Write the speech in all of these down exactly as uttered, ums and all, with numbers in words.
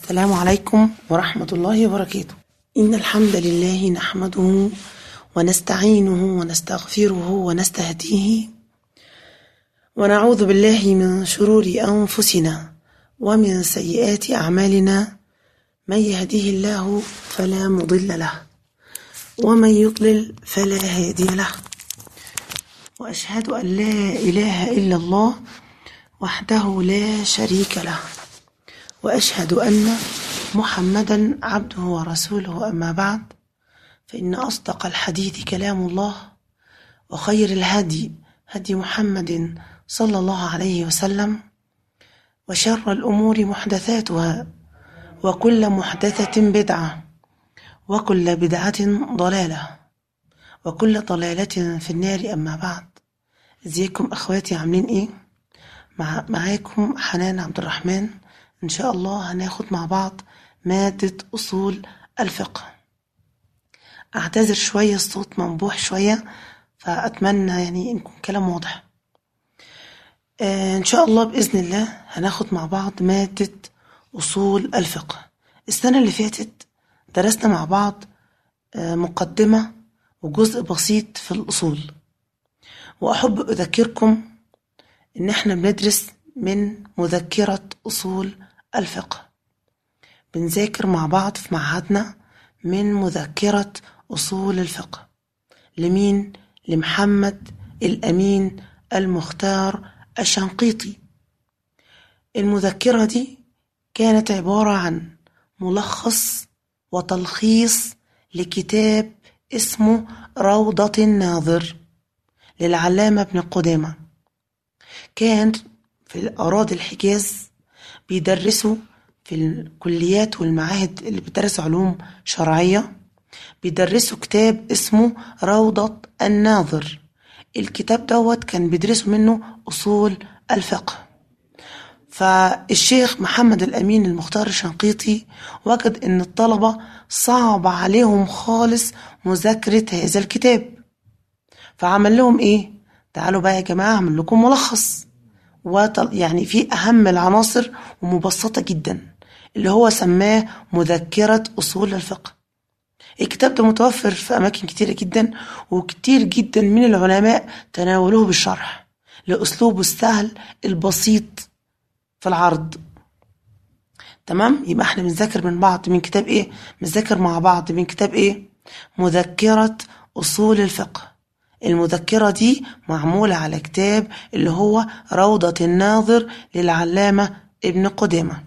السلام عليكم ورحمة الله وبركاته. إن الحمد لله نحمده ونستعينه ونستغفره ونستهديه ونعوذ بالله من شرور أنفسنا ومن سيئات أعمالنا. من يهديه الله فلا مضل له ومن يضلل فلا هادي له، وأشهد أن لا إله إلا الله وحده لا شريك له، وأشهد أن محمدا عبده ورسوله. أما بعد، فإن أصدق الحديث كلام الله، وخير الهدي هدي محمد صلى الله عليه وسلم، وشر الأمور محدثاتها، وكل محدثة بدعة، وكل بدعة ضلالة، وكل ضلالة في النار. أما بعد، ازيكم أخواتي؟ عاملين إيه؟ مع معاكم حنان عبد الرحمن. إن شاء الله هناخد مع بعض مادة أصول الفقه. أعتذر شوية، الصوت منبوح شوية، فأتمنى يعني يكون كلام واضح. آه إن شاء الله بإذن الله هناخد مع بعض مادة أصول الفقه. السنة اللي فاتت درسنا مع بعض آه مقدمة وجزء بسيط في الأصول، وأحب أذكركم إن احنا بندرس من مذكرة أصول الفقه. بنذاكر مع بعض في معهدنا من مذكرة أصول الفقه. لمين؟ لمحمد الأمين المختار الشنقيطي. المذكرة دي كانت عبارة عن ملخص وتلخيص لكتاب اسمه روضة الناظر للعلامة ابن قدامة. كان في أراضي الحجاز بيدرسوا في الكليات والمعاهد اللي بتدرس علوم شرعية، بيدرسوا كتاب اسمه روضة الناظر. الكتاب دوت كان بيدرسوا منه أصول الفقه. فالشيخ محمد الأمين المختار الشنقيطي وجد ان الطلبة صعب عليهم خالص مذاكرة هذا الكتاب، فعمل لهم ايه؟ تعالوا بقى يا جماعة اعمل لكم ملخص، يعني في أهم العناصر ومبسطة جدا، اللي هو سماه مذكرة أصول الفقه. الكتاب ده متوفر في أماكن كتيرة جدا، وكتير جدا من العلماء تناولوه بالشرح لأسلوبه السهل البسيط في العرض. تمام؟ يبقى احنا بنذاكر من بعض من كتاب ايه؟ بنذاكر مع بعض من كتاب ايه؟ مذكرة أصول الفقه. المذكرة دي معمولة على كتاب اللي هو روضة الناظر للعلامة ابن قدامة.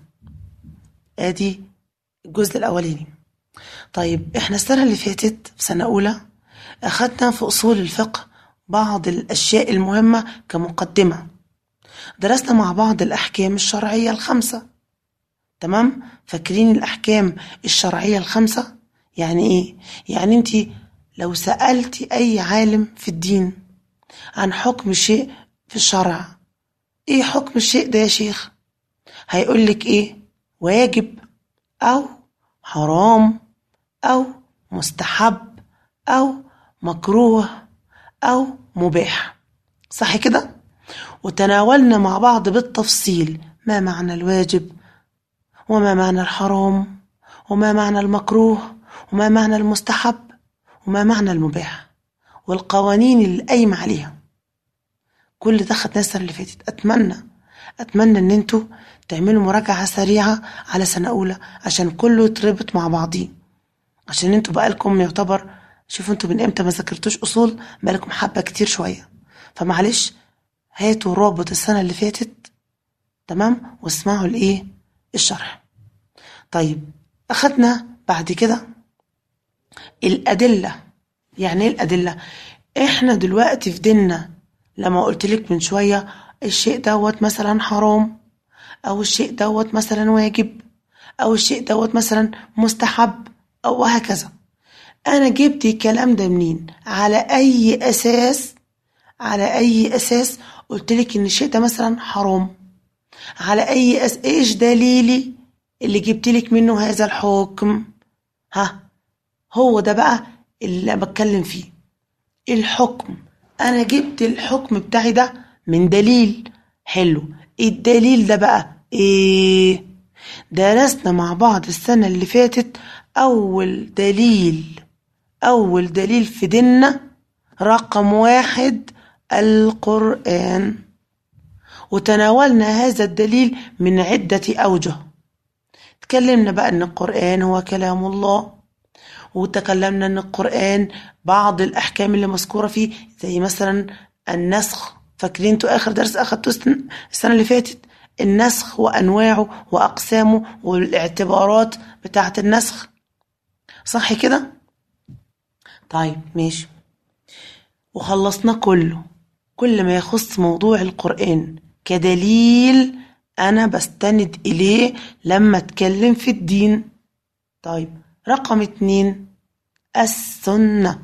ادي الجزء الأولاني. طيب احنا السنة اللي فاتت في سنة أولى أخدنا في أصول الفقه بعض الأشياء المهمة كمقدمة. درسنا مع بعض الأحكام الشرعية الخمسة. تمام؟ فاكرين الأحكام الشرعية الخمسة؟ يعني ايه؟ يعني انتي لو سألتي أي عالم في الدين عن حكم شيء في الشرع، ايه حكم الشيء ده يا شيخ؟ هيقولك ايه؟ واجب أو حرام أو مستحب أو مكروه أو مباح، صح كده؟ وتناولنا مع بعض بالتفصيل ما معنى الواجب، وما معنى الحرام، وما معنى المكروه، وما معنى المستحب، وما معنى المباح، والقوانين اللي قايمة عليها. كل ده خدناه السنة اللي فاتت. أتمنى أتمنى إن انتوا تعملوا مراجعة سريعة على سنة أولى عشان كله يتربط مع بعضيه، عشان انتوا بقالكم يعتبر، شوفوا انتوا من امتى ما ذاكرتوش أصول، بقالكم حبة كتير شوية. فمعلش هاتوا رابط السنة اللي فاتت، تمام، واسمعوا الايه الشرح. طيب أخدنا بعد كده الأدلة. يعني ايه الأدلة؟ احنا دلوقتي في ديننا لما قلت لك من شوية الشيء دوت مثلا حرام، او الشيء دوت مثلا واجب، او الشيء دوت مثلا مستحب، او وهكذا. انا جبت الكلام ده منين؟ على اي اساس على اي اساس قلت لك ان الشيء ده مثلا حرام؟ على اي أس... ايش دليلي اللي جبت لك منه هذا الحكم؟ ها، هو ده بقى اللي بتكلم فيه، الحكم. انا جبت الحكم بتاعي ده من دليل. حلو، الدليل ده بقى ايه؟ درسنا مع بعض السنة اللي فاتت أول دليل أول دليل في ديننا رقم واحد القرآن، وتناولنا هذا الدليل من عدة أوجه. تكلمنا بقى أن القرآن هو كلام الله، وتكلمنا أن القرآن بعض الأحكام اللي مذكورة فيه زي مثلا النسخ. فاكرين انتوا آخر درس أخدتوه السنة اللي فاتت؟ النسخ وأنواعه وأقسامه والاعتبارات بتاعة النسخ، صح كده؟ طيب ماشي، وخلصنا كله. كل ما يخص موضوع القرآن كدليل أنا بستند إليه لما أتكلم في الدين. طيب رقم اتنين السنة،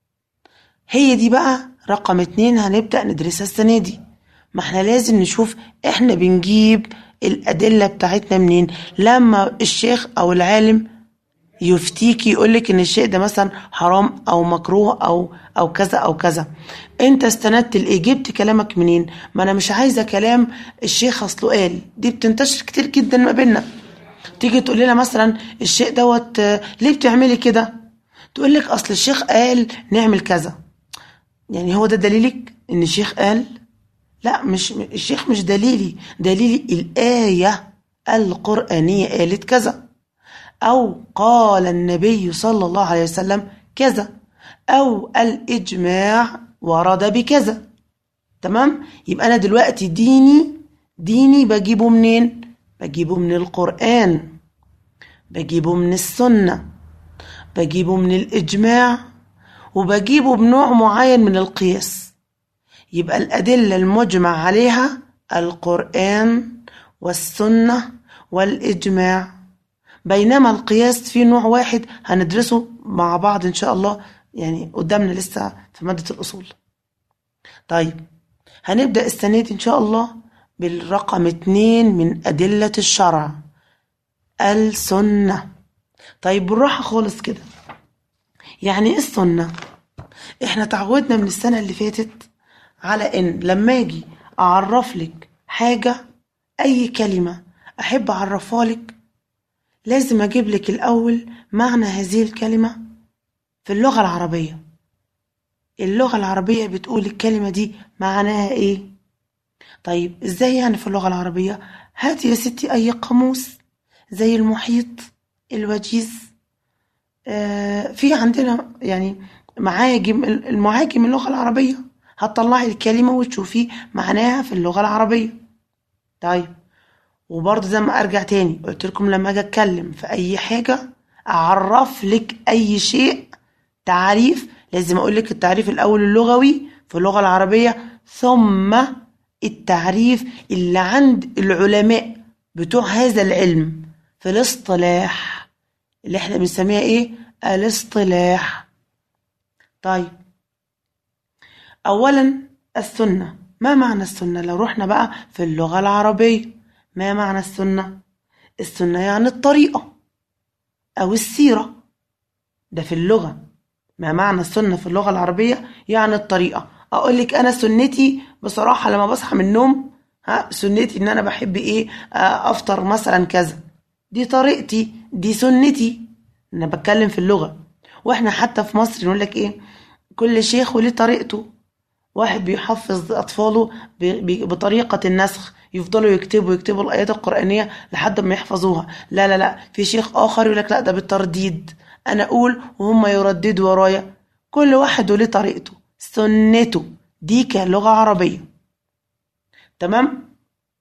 هي دي بقى رقم اتنين هنبدأ ندرسها السنة دي. ما احنا لازم نشوف احنا بنجيب الأدلة بتاعتنا منين. لما الشيخ أو العالم يفتيكي يقولك ان الشيء ده مثلا حرام او مكروه او او كذا او كذا، انت استندت لايه؟ جبت كلامك منين؟ ما انا مش عايزه كلام الشيخ اصله قال، دي بتنتشر كتير جدا ما بيننا. تيجي تقول لنا مثلا الشيء دوت ليه بتعملي كده؟ تقول لك اصل الشيخ قال نعمل كذا. يعني هو ده دليلك ان الشيخ قال؟ لا، مش الشيخ مش دليلي، دليلي الآية القرآنية قالت كذا، أو قال النبي صلى الله عليه وسلم كذا، أو الإجماع ورد بكذا. تمام؟ يبقى أنا دلوقتي ديني ديني بجيبه منين؟ بجيبه من القرآن، بجيبه من السنة، بجيبه من الإجماع، وبجيبه بنوع معين من القياس. يبقى الأدلة المجمع عليها القرآن والسنة والإجماع، بينما القياس فيه نوع واحد هندرسه مع بعض إن شاء الله، يعني قدامنا لسه في مادة الأصول. طيب هنبدأ السنة دي إن شاء الله بالرقم اتنين من أدلة الشرع، السنة. طيب بالراحة خالص كده، يعني إيه السنة؟ إحنا تعودنا من السنة اللي فاتت على إن لما أجي أعرف لك حاجة، أي كلمة أحب أعرفها لك، لازم أجيب لك الأول معنى هذه الكلمة في اللغة العربية. اللغة العربية بتقول الكلمة دي معناها إيه؟ طيب إزاي يعني في اللغة العربية؟ هاتي يا ستي أي قاموس زي المحيط، الوجيز، آه في عندنا يعني معاجم، المعاجم اللغة العربية، هتطلعي الكلمة وتشوفي معناها في اللغة العربية. طيب وبرضه زي ما ارجع تاني قلت لكم، لما اجي اتكلم في اي حاجه اعرف لك اي شيء تعريف، لازم اقول لك التعريف الاول اللغوي في اللغه العربيه، ثم التعريف اللي عند العلماء بتوع هذا العلم في الاصطلاح اللي احنا بنسميها ايه؟ الاصطلاح. طيب اولا السنه، ما معنى السنه؟ لو رحنا بقى في اللغه العربيه، ما معنى السنة؟ السنة يعني الطريقة أو السيرة، ده في اللغة. ما معنى السنة في اللغة العربية؟ يعني الطريقة. أقول لك أنا سنتي بصراحة لما بصحى من النوم، ها سنتي إن أنا بحب إيه؟ أفطر مثلا كذا، دي طريقتي، دي سنتي. أنا بتكلم في اللغة. وإحنا حتى في مصر نقول لك إيه؟ كل شيخ وليه طريقته. واحد بيحفظ أطفاله بطريقة النسخ، يفضلوا يكتبوا يكتبوا الآيات القرآنية لحد ما يحفظوها. لا لا لا، في شيخ آخر يقول لك لا ده بالترديد، أنا أقول وهم يرددوا ورايا. كل واحد وليه طريقته، سنته، دي كلغة عربية. تمام؟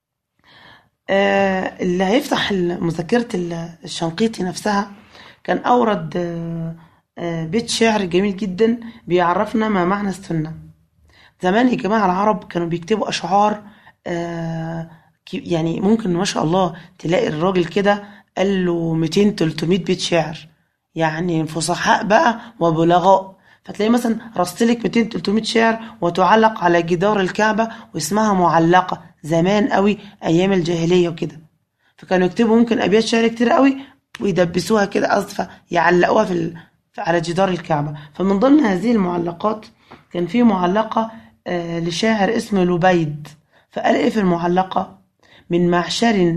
آه اللي هيفتح مذكرة الشنقيطي نفسها كان أورد آه آه بيت شعر جميل جدا بيعرفنا ما معنى السنة. زمان يا جماعة العرب كانوا بيكتبوا أشعار، آه يعني ممكن ما شاء الله تلاقي الراجل كده قال له مئتين تلتمية بيت شعر، يعني فصحاء بقى وبلغاء. فتلاقي مثلا رصلك مئتين تلتمية شعر وتعلق على جدار الكعبة واسمها معلقة، زمان قوي أيام الجاهلية وكده. فكانوا يكتبوا ممكن أبيات شعر كتير قوي ويدبسوها كده، أصفى يعلقوها في ال... على جدار الكعبة. فمن ضمن هذه المعلقات كان في معلقة لشاعر اسمه لبيد، فقال ايه في المعلقة؟ من معشر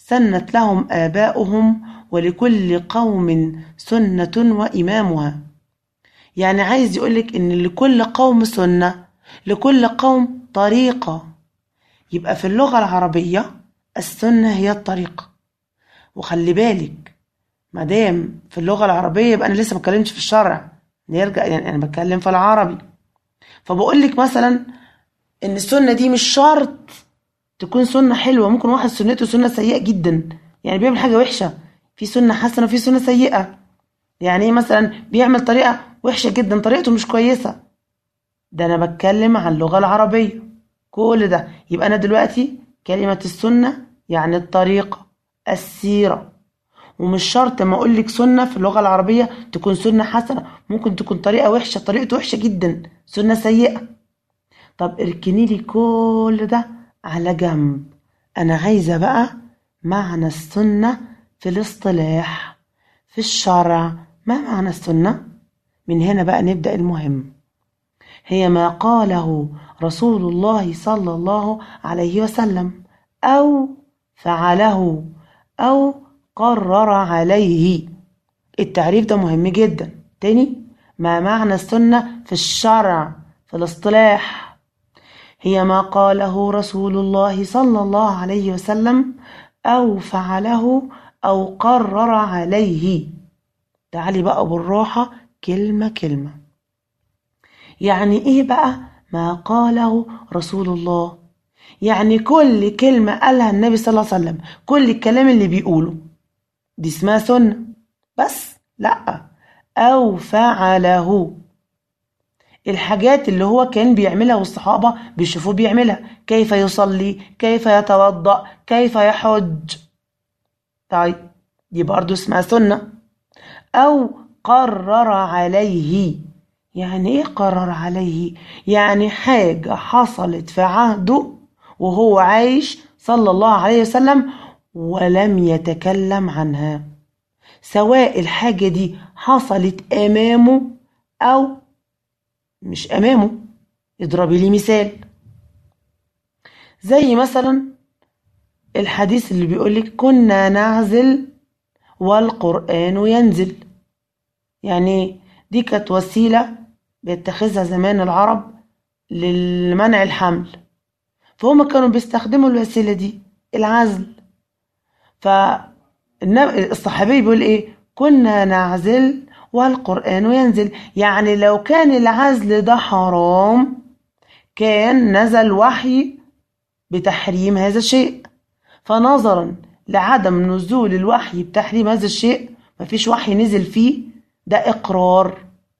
سنت لهم آباؤهم ولكل قوم سنة وإمامها. يعني عايز يقولك إن لكل قوم سنة، لكل قوم طريقة. يبقى في اللغة العربية السنة هي الطريقة. وخلي بالك مادام في اللغة العربية يبقى أنا لسه ما اتكلمتش في الشرع، نرجع يعني أنا بتكلم في العربي. فبقولك مثلا إن السنة دي مش شرط تكون سنة حلوة، ممكن واحد سنته سنة سيئة جدا، يعني بيعمل حاجة وحشة، في سنة حسنة وفي سنة سيئة. يعني مثلا بيعمل طريقة وحشة جدا، طريقته مش كويسة. ده أنا بتكلم عن اللغة العربية كل ده. يبقى أنا دلوقتي كلمة السنة يعني الطريقة، السيرة. ومش شرط ما أقولك سنة في اللغة العربية تكون سنة حسنة، ممكن تكون طريقة وحشة، طريقته وحشة جدا، سنة سيئة. طب اركني لي كل ده على جنب، أنا عايزة بقى معنى السنة في الاصطلاح في الشرع. ما معنى السنة؟ من هنا بقى نبدأ المهم. هي ما قاله رسول الله صلى الله عليه وسلم أو فعله أو قرر عليه. التعريف ده مهم جدا. تاني، ما معنى السنة في الشرع في الاصطلاح؟ هي ما قاله رسول الله صلى الله عليه وسلم أو فعله أو قرر عليه. تعالي بقى بالراحة كلمة كلمة. يعني إيه بقى ما قاله رسول الله؟ يعني كل كلمة قالها النبي صلى الله عليه وسلم، كل الكلام اللي بيقوله دي اسمها سنة. بس لأ، أو فعله، الحاجات اللي هو كان بيعملها والصحابة بيشوفوه بيعملها، كيف يصلي، كيف يتوضأ، كيف يحج. طيب دي برضو اسمها سنة. أو قرر عليه. يعني ايه قرر عليه؟ يعني حاجة حصلت في عهده وهو عايش صلى الله عليه وسلم ولم يتكلم عنها، سواء الحاجة دي حصلت أمامه أو مش أمامه. اضربي لي مثال، زي مثلا الحديث اللي بيقولك كنا نعزل والقرآن ينزل. يعني دي كانت وسيلة بيتخذها زمان العرب للمنع الحمل، فهم كانوا بيستخدموا الوسيلة دي العزل. فالصحابي بيقول ايه؟ كنا نعزل والقرآن ينزل. يعني لو كان العزل ده حرام كان نزل وحي بتحريم هذا الشيء، فنظرا لعدم نزول الوحي بتحريم هذا الشيء، مفيش وحي نزل فيه، ده إقرار.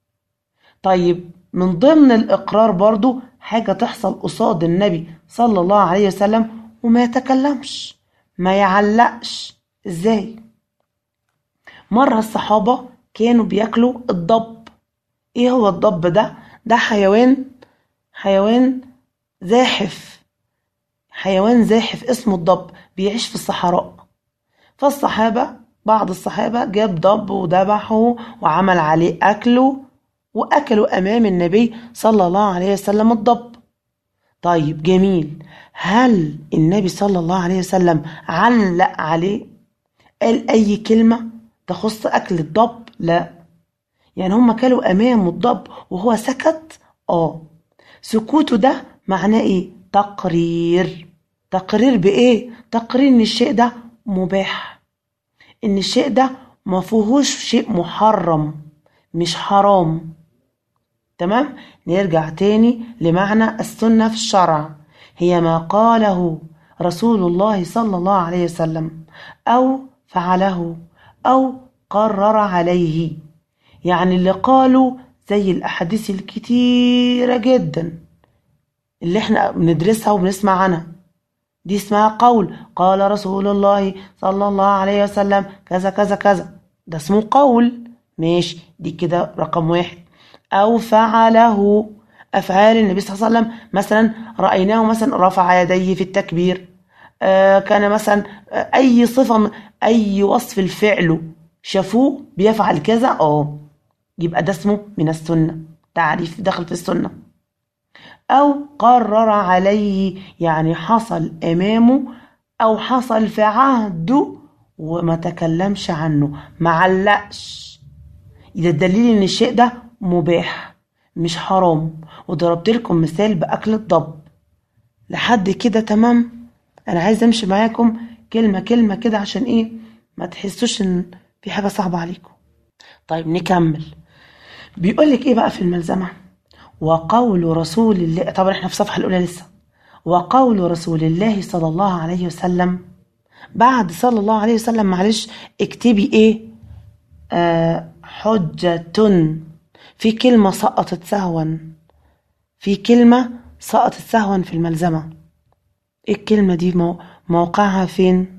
طيب من ضمن الإقرار برضو حاجة تحصل قصاد النبي صلى الله عليه وسلم وما يتكلمش، ما يعلقش. ازاي؟ مرة الصحابة كانوا بياكلوا الضب. ايه هو الضب ده؟ ده حيوان حيوان زاحف، حيوان زاحف اسمه الضب، بيعيش في الصحراء. فالصحابة بعض الصحابة جاب ضب وذبحه وعمل عليه أكله، وأكلوا أمام النبي صلى الله عليه وسلم الضب. طيب جميل، هل النبي صلى الله عليه وسلم علق عليه؟ قال أي كلمة تخص أكل الضب؟ لا. يعني هم كلوا أمامه الضب وهو سكت؟ آه. سكوته ده معناه إيه؟ تقرير. تقرير بإيه؟ تقرير إن الشيء ده مباح، إن الشيء ده ما فيهوش شيء محرم، مش حرام. تمام؟ نرجع تاني لمعنى السنة في الشرع. هي ما قاله رسول الله صلى الله عليه وسلم أو فعله أو قرر عليه. يعني اللي قالوا زي الأحاديث الكتيرة جدا اللي احنا بندرسها وبنسمع عنها، دي اسمها قول. قال رسول الله صلى الله عليه وسلم كذا كذا كذا، ده اسمه قول. ماشي، دي كده رقم واحد. أو فعله، أفعال النبي صلى الله عليه وسلم، مثلا رأيناه مثلا رفع يديه في التكبير، آه كان مثلا آه أي صفة أي وصف الفعل شافوه بيفعل كذا، اه يبقى ده اسمه من السنة، تعريف دخل في السنة. أو قرر عليه، يعني حصل أمامه أو حصل في عهده وما تكلمش عنه، ما علقش، ده الدليل إن الشيء ده مباح مش حرام. وضربت لكم مثال بأكل الضب. لحد كده تمام؟ أنا عايز أمشي معاكم كلمة كلمة كده عشان إيه ما تحسوش إن في حاجة صعبة عليكم. طيب نكمل. بيقولك إيه بقى في الملزمة؟ وقول رسول الله، طبعا إحنا في الصفحة الأولى لسه. وقول رسول الله صلى الله عليه وسلم، بعد صلى الله عليه وسلم معلش اكتبي إيه؟ آه حجة. في كلمة سقطت سهوا، في كلمة سقطت سهوا في الملزمة. ايه الكلمة دي؟ موقعها فين؟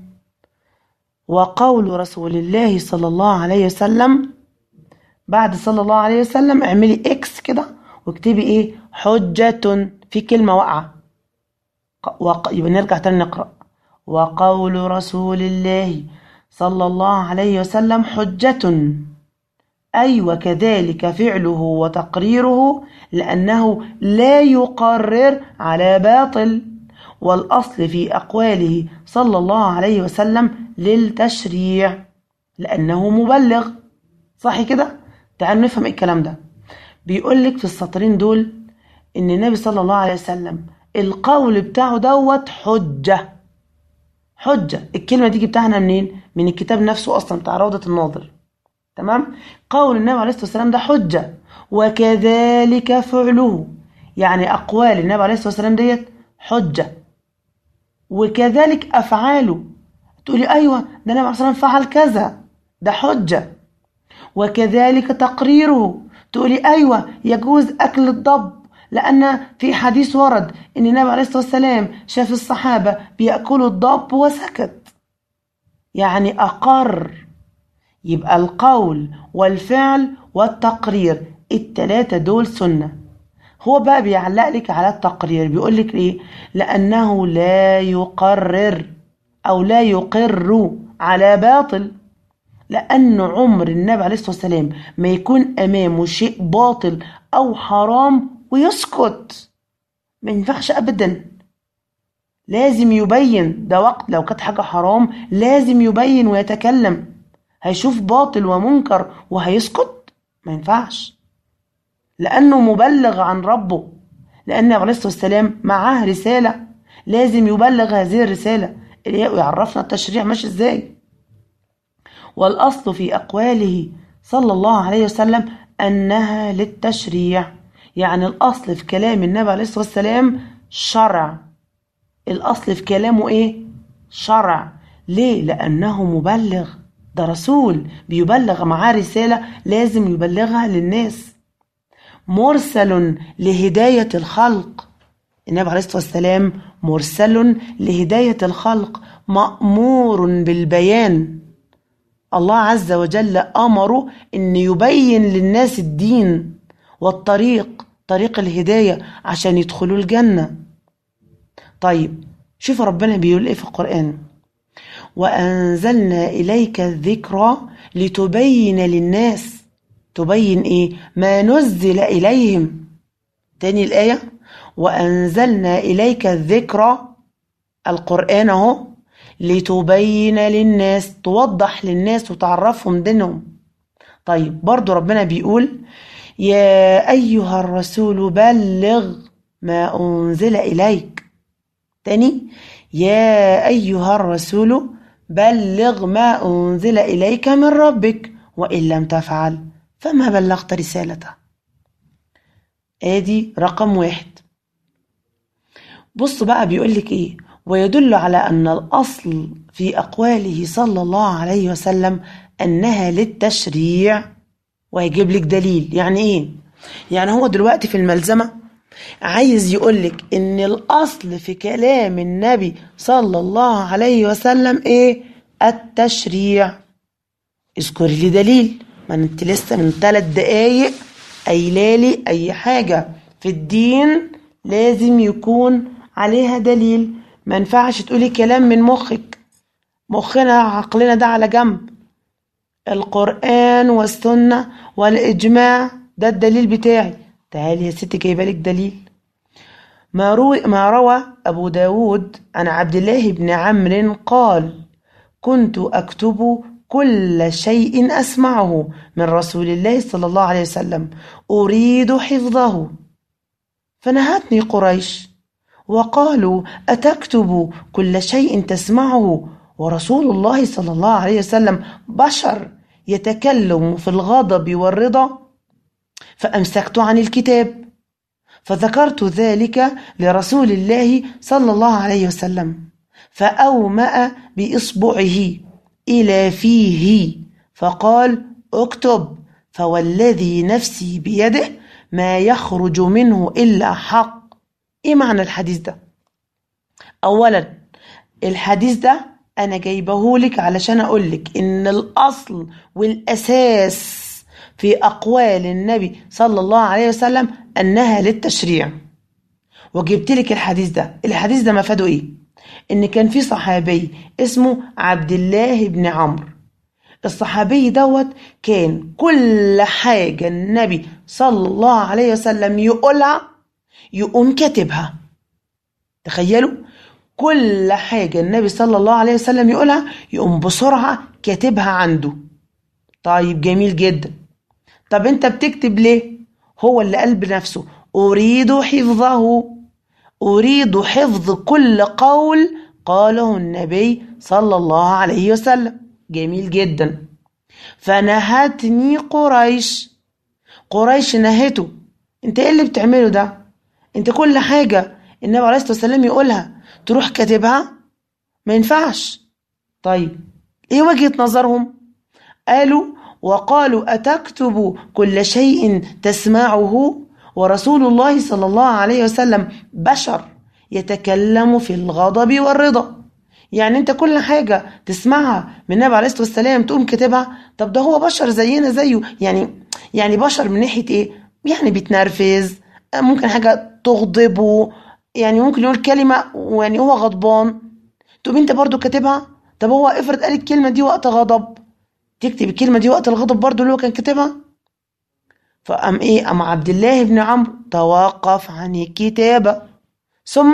وقول رسول الله صلى الله عليه وسلم، بعد صلى الله عليه وسلم اعملي اكس كده واكتبي ايه؟ حجة. في كلمة واقعة. وق... يبقى نرجع تاني نقرأ. وقول رسول الله صلى الله عليه وسلم حجة، أي وكذلك فعله وتقريره، لأنه لا يقرر على باطل، والأصل في أقواله صلى الله عليه وسلم للتشريع لأنه مبلغ. صح كده؟ تعالوا نفهم إيه الكلام ده. بيقولك في السطرين دول إن النبي صلى الله عليه وسلم القول بتاعه دوت حجة. حجة الكلمة دي جبتها منين؟ من الكتاب نفسه أصلا بتاع روضة الناظر. تمام؟ قول النبي عليه الصلاة والسلام ده حجة، وكذلك فعله، يعني أقوال النبي عليه الصلاة والسلام ديت حجة، وكذلك أفعاله. تقولي أيوة ده النبي عليه الصلاة والسلام فعل كذا، ده حجة. وكذلك تقريره، تقولي أيوة يجوز أكل الضب، لأن في حديث ورد إن النبي عليه الصلاة والسلام شاف الصحابة بيأكلوا الضب وسكت، يعني أقر. يبقى القول والفعل والتقرير التلاتة دول سنة. هو بقى بيعلق لك على التقرير، بيقول لك ايه؟ لأنه لا يقرر أو لا يقر على باطل، لأن عمر النبي عليه الصلاة والسلام ما يكون أمامه شيء باطل أو حرام ويسكت، ما ينفعش أبدا. لازم يبين. ده وقت لو كانت حاجة حرام لازم يبين ويتكلم. هيشوف باطل ومنكر وهيسكت؟ ما ينفعش، لأنه مبلغ عن ربه، لأن عليه الصلاة والسلام معاه رسالة لازم يبلغ هذه الرسالة اللي يعرفنا التشريع ماشي ازاي. والأصل في أقواله صلى الله عليه وسلم أنها للتشريع، يعني الأصل في كلام النبي عليه الصلاة والسلام شرع. الأصل في كلامه إيه؟ شرع. ليه؟ لأنه مبلغ، ده رسول بيبلغ معاه رسالة لازم يبلغها للناس. مرسل لهداية الخلق، النبي عليه الصلاة والسلام مرسل لهداية الخلق، مأمور بالبيان. الله عز وجل أمره أن يبين للناس الدين والطريق، طريق الهداية عشان يدخلوا الجنة. طيب شوف ربنا بيقول إيه في القرآن؟ وأنزلنا إليك الذكرى لتبين للناس. تبين إيه؟ ما نزل إليهم. تاني الآية، وأنزلنا إليك الذكرى، القرآن اهو، لتبين للناس، توضح للناس وتعرفهم دينهم. طيب برضو ربنا بيقول يا أيها الرسول بلغ ما أنزل إليك. تاني، يا أيها الرسول بلغ ما أنزل إليك من ربك وإن لم تفعل فما بلغت رسالته. ادي رقم واحد. بص بقى بيقولك ايه؟ ويدل على أن الأصل في أقواله صلى الله عليه وسلم أنها للتشريع، ويجيب لك دليل. يعني ايه؟ يعني هو دلوقتي في الملزمة عايز يقولك ان الأصل في كلام النبي صلى الله عليه وسلم ايه؟ التشريع. اذكر لي دليل. ما انت لسه من ثلاث دقايق قايلالي اي حاجة في الدين لازم يكون عليها دليل. ما ينفعش تقولي كلام من مخك، مخنا عقلنا ده على جنب. القرآن والسنة والإجماع ده الدليل بتاعي. تعالي يا ستي جايبالك دليل. ما روى, ما روى أبو داود عن عبد الله بن عمرو قال: كنت أكتب كل شيء أسمعه من رسول الله صلى الله عليه وسلم أريد حفظه، فنهتني قريش وقالوا: أتكتب كل شيء تسمعه ورسول الله صلى الله عليه وسلم بشر يتكلم في الغضب والرضا؟ فأمسكت عن الكتاب، فذكرت ذلك لرسول الله صلى الله عليه وسلم، فأومأ بإصبعه إلى فيه فقال: اكتب، فوالذي نفسي بيده ما يخرج منه إلا حق. إيه معنى الحديث ده؟ أولا، الحديث ده أنا جايبه لك علشان أقول لك إن الأصل والأساس في أقوال النبي صلى الله عليه وسلم أنها للتشريع. وجبت لك الحديث ده. الحديث ده مفاده إيه؟ إن كان في صحابي اسمه عبد الله بن عمرو. الصحابي دوت كان كل حاجة النبي صلى الله عليه وسلم يقولها يقوم كاتبها. تخيلوا، كل حاجة النبي صلى الله عليه وسلم يقولها يقوم بسرعة كاتبها عنده. طيب جميل جدا. طب انت بتكتب ليه؟ هو اللي قال بنفسه: أريد حفظه، أريد حفظ كل قول قاله النبي صلى الله عليه وسلم. جميل جدا. فنهتني قريش، قريش نهته. انت ايه اللي بتعمله ده؟ انت كل حاجة النبي عليه الصلاة والسلام يقولها تروح كاتبها؟ ما ينفعش. طيب ايه وجهة نظرهم؟ قالوا: وقالوا: أتكتب كل شيء تسمعه ورسول الله صلى الله عليه وسلم بشر يتكلم في الغضب والرضا؟ يعني انت كل حاجة تسمعها من النبي عليه الصلاة والسلام تقوم كاتبها؟ طب ده هو بشر زينا زيه. يعني يعني بشر من ناحية ايه؟ يعني بيتنرفز، ممكن حاجة تغضبه، يعني ممكن يقول كلمة ويعني هو غضبان تقوم انت برضو كاتبها؟ طب هو افرض قال الكلمة دي وقت غضب، تكتب الكلمة دي وقت الغضب برضو اللي هو كان كاتبها؟ فأم إيه؟ أم عبد الله بن عمرو توقف عن الكتابة. ثم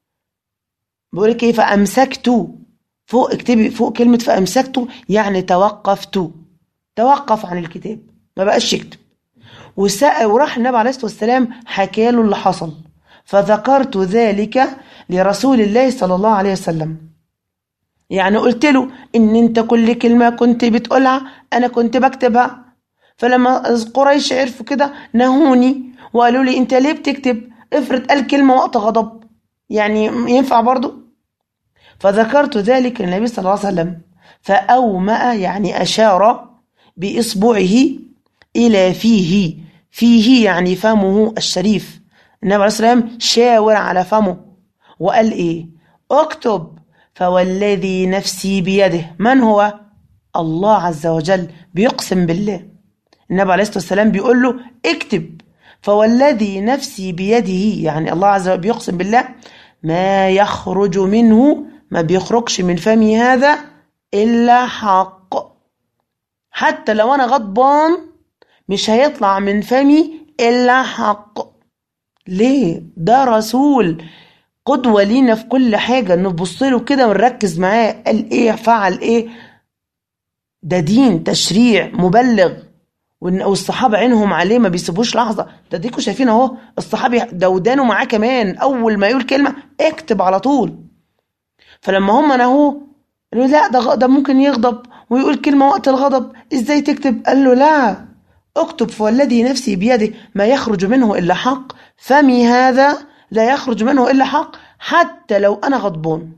بقولك إيه؟ فأمسكت، فوق اكتبي فوق كلمة فأمسكت يعني توقفت، توقف عن الكتاب، ما بقاش يكتب. وراح النبي عليه الصلاة والسلام حكى له اللي حصل، فذكرت ذلك لرسول الله صلى الله عليه وسلم. يعني قلت له ان انت كل كلمة كنت بتقولها انا كنت بكتبها. فلما قريش عرفوا كده نهوني وقالوا لي: انت ليه بتكتب؟ افرض قال كلمة وقت غضب، يعني ينفع برضو؟ فذكرت ذلك للنبي صلى الله عليه وسلم، فأومأ يعني أشار بإصبعه إلى فيه، فيه يعني فمه الشريف. النبي عليه الصلاة والسلام شاور على فمه وقال إيه؟ اكتب، فوالذي نفسي بيده. من هو؟ الله عز وجل بيقسم بالله. النبي عليه الصلاة والسلام بيقول له اكتب، فوالذي نفسي بيده، يعني الله عز وجل بيقسم بالله ما يخرج منه، ما بيخرجش من فمي هذا إلا حق. حتى لو أنا غضبان مش هيطلع من فمي إلا حق. ليه؟ ده رسول قدوة لينا في كل حاجة، نبص له كده ونركز معاه قال ايه فعل ايه. ده دين تشريع مبلغ، والصحابة عينهم عليه ما بيسيبوش لحظة. ده ديكوا شايفين اهو الصحابي ده ودانوا معاه كمان، اول ما يقول كلمة اكتب على طول. فلما هم نهوه قالوا لا ده ده ممكن يغضب ويقول كلمة وقت الغضب، ازاي تكتب؟ قال له لا، اكتب، فوالذي نفسي بيده ما يخرج منه الا حق، فمي هذا لا يخرج منه إلا حق حتى لو أنا غضبان.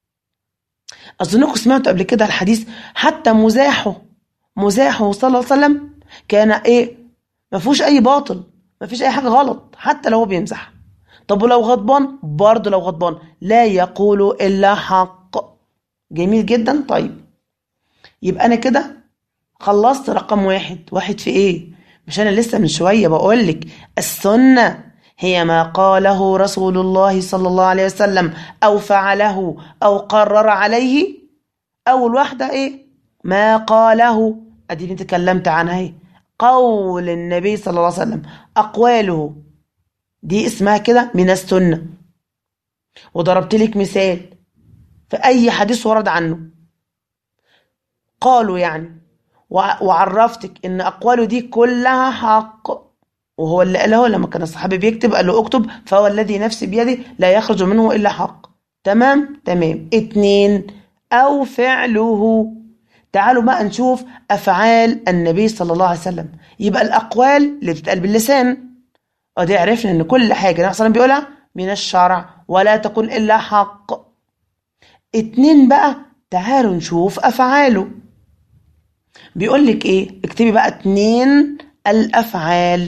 أظنكم سمعتوا قبل كده الحديث، حتى مزاحه مزاحه صلى الله عليه وسلم كان إيه؟ ما فيهوش أي باطل، ما فيش أي حاجة غلط حتى لو هو بيمزح. طب ولو غضبان برضه، لو غضبان لا يقول إلا حق. جميل جدا. طيب يبقى أنا كده خلصت رقم واحد. واحد في إيه؟ مش أنا لسه من شوية بقولك السنة هي ما قاله رسول الله صلى الله عليه وسلم أو فعله أو قرر عليه. أول واحدة إيه؟ ما قاله، أدي اللي تكلمت عنها هي قول النبي صلى الله عليه وسلم، أقواله دي اسمها كده من السنة. وضربت لك مثال في أي حديث ورد عنه قالوا يعني، وعرفتك إن أقواله دي كلها حق، وهو اللي قاله لما كان الصحابي بيكتب قال له اكتب فهو الذي نفسي بيده لا يخرج منه إلا حق. تمام تمام. اتنين، أو فعله. تعالوا بقى نشوف أفعال النبي صلى الله عليه وسلم. يبقى الأقوال اللي بتتقال باللسان، ودي عرفنا إن كل حاجة النبي صلى الله عليه وسلم بيقولها من الشرع ولا تكون إلا حق. اتنين بقى، تعالوا نشوف أفعاله. بيقول لك إيه؟ اكتبي بقى اتنين الأفعال.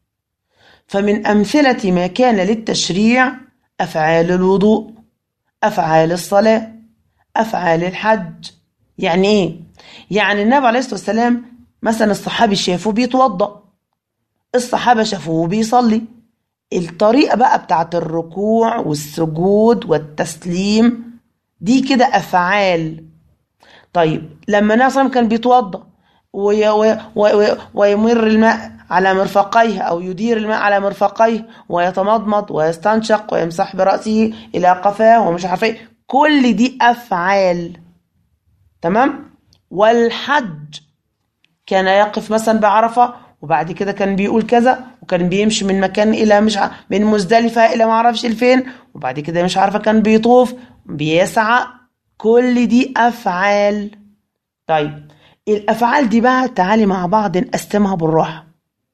فمن أمثلة ما كان للتشريع أفعال الوضوء، أفعال الصلاة، أفعال الحج. يعني إيه؟ يعني النبي عليه الصلاة والسلام مثلا الصحابي شافه بيتوضأ، الصحابة شافوه بيصلي، الطريقة بقى بتاعت الركوع والسجود والتسليم دي كده أفعال. طيب لما النبي صلى الله عليه وسلم كان بيتوضأ وي وي وي ويمر الماء على مرفقيه أو يدير الماء على مرفقيه ويتمضمض ويستنشق ويمسح برأسه إلى قفاه ومش عارف ايه، كل دي أفعال. تمام. والحج كان يقف مثلا بعرفة وبعد كده كان بيقول كذا، وكان بيمشي من مكان إلى مش ع... من مزدلفة إلى ما عرفش الفين، وبعد كده مش عارفة كان بيطوف بيسعى، كل دي أفعال. طيب الأفعال دي بقى تعالي مع بعض نقسمها بالراحة.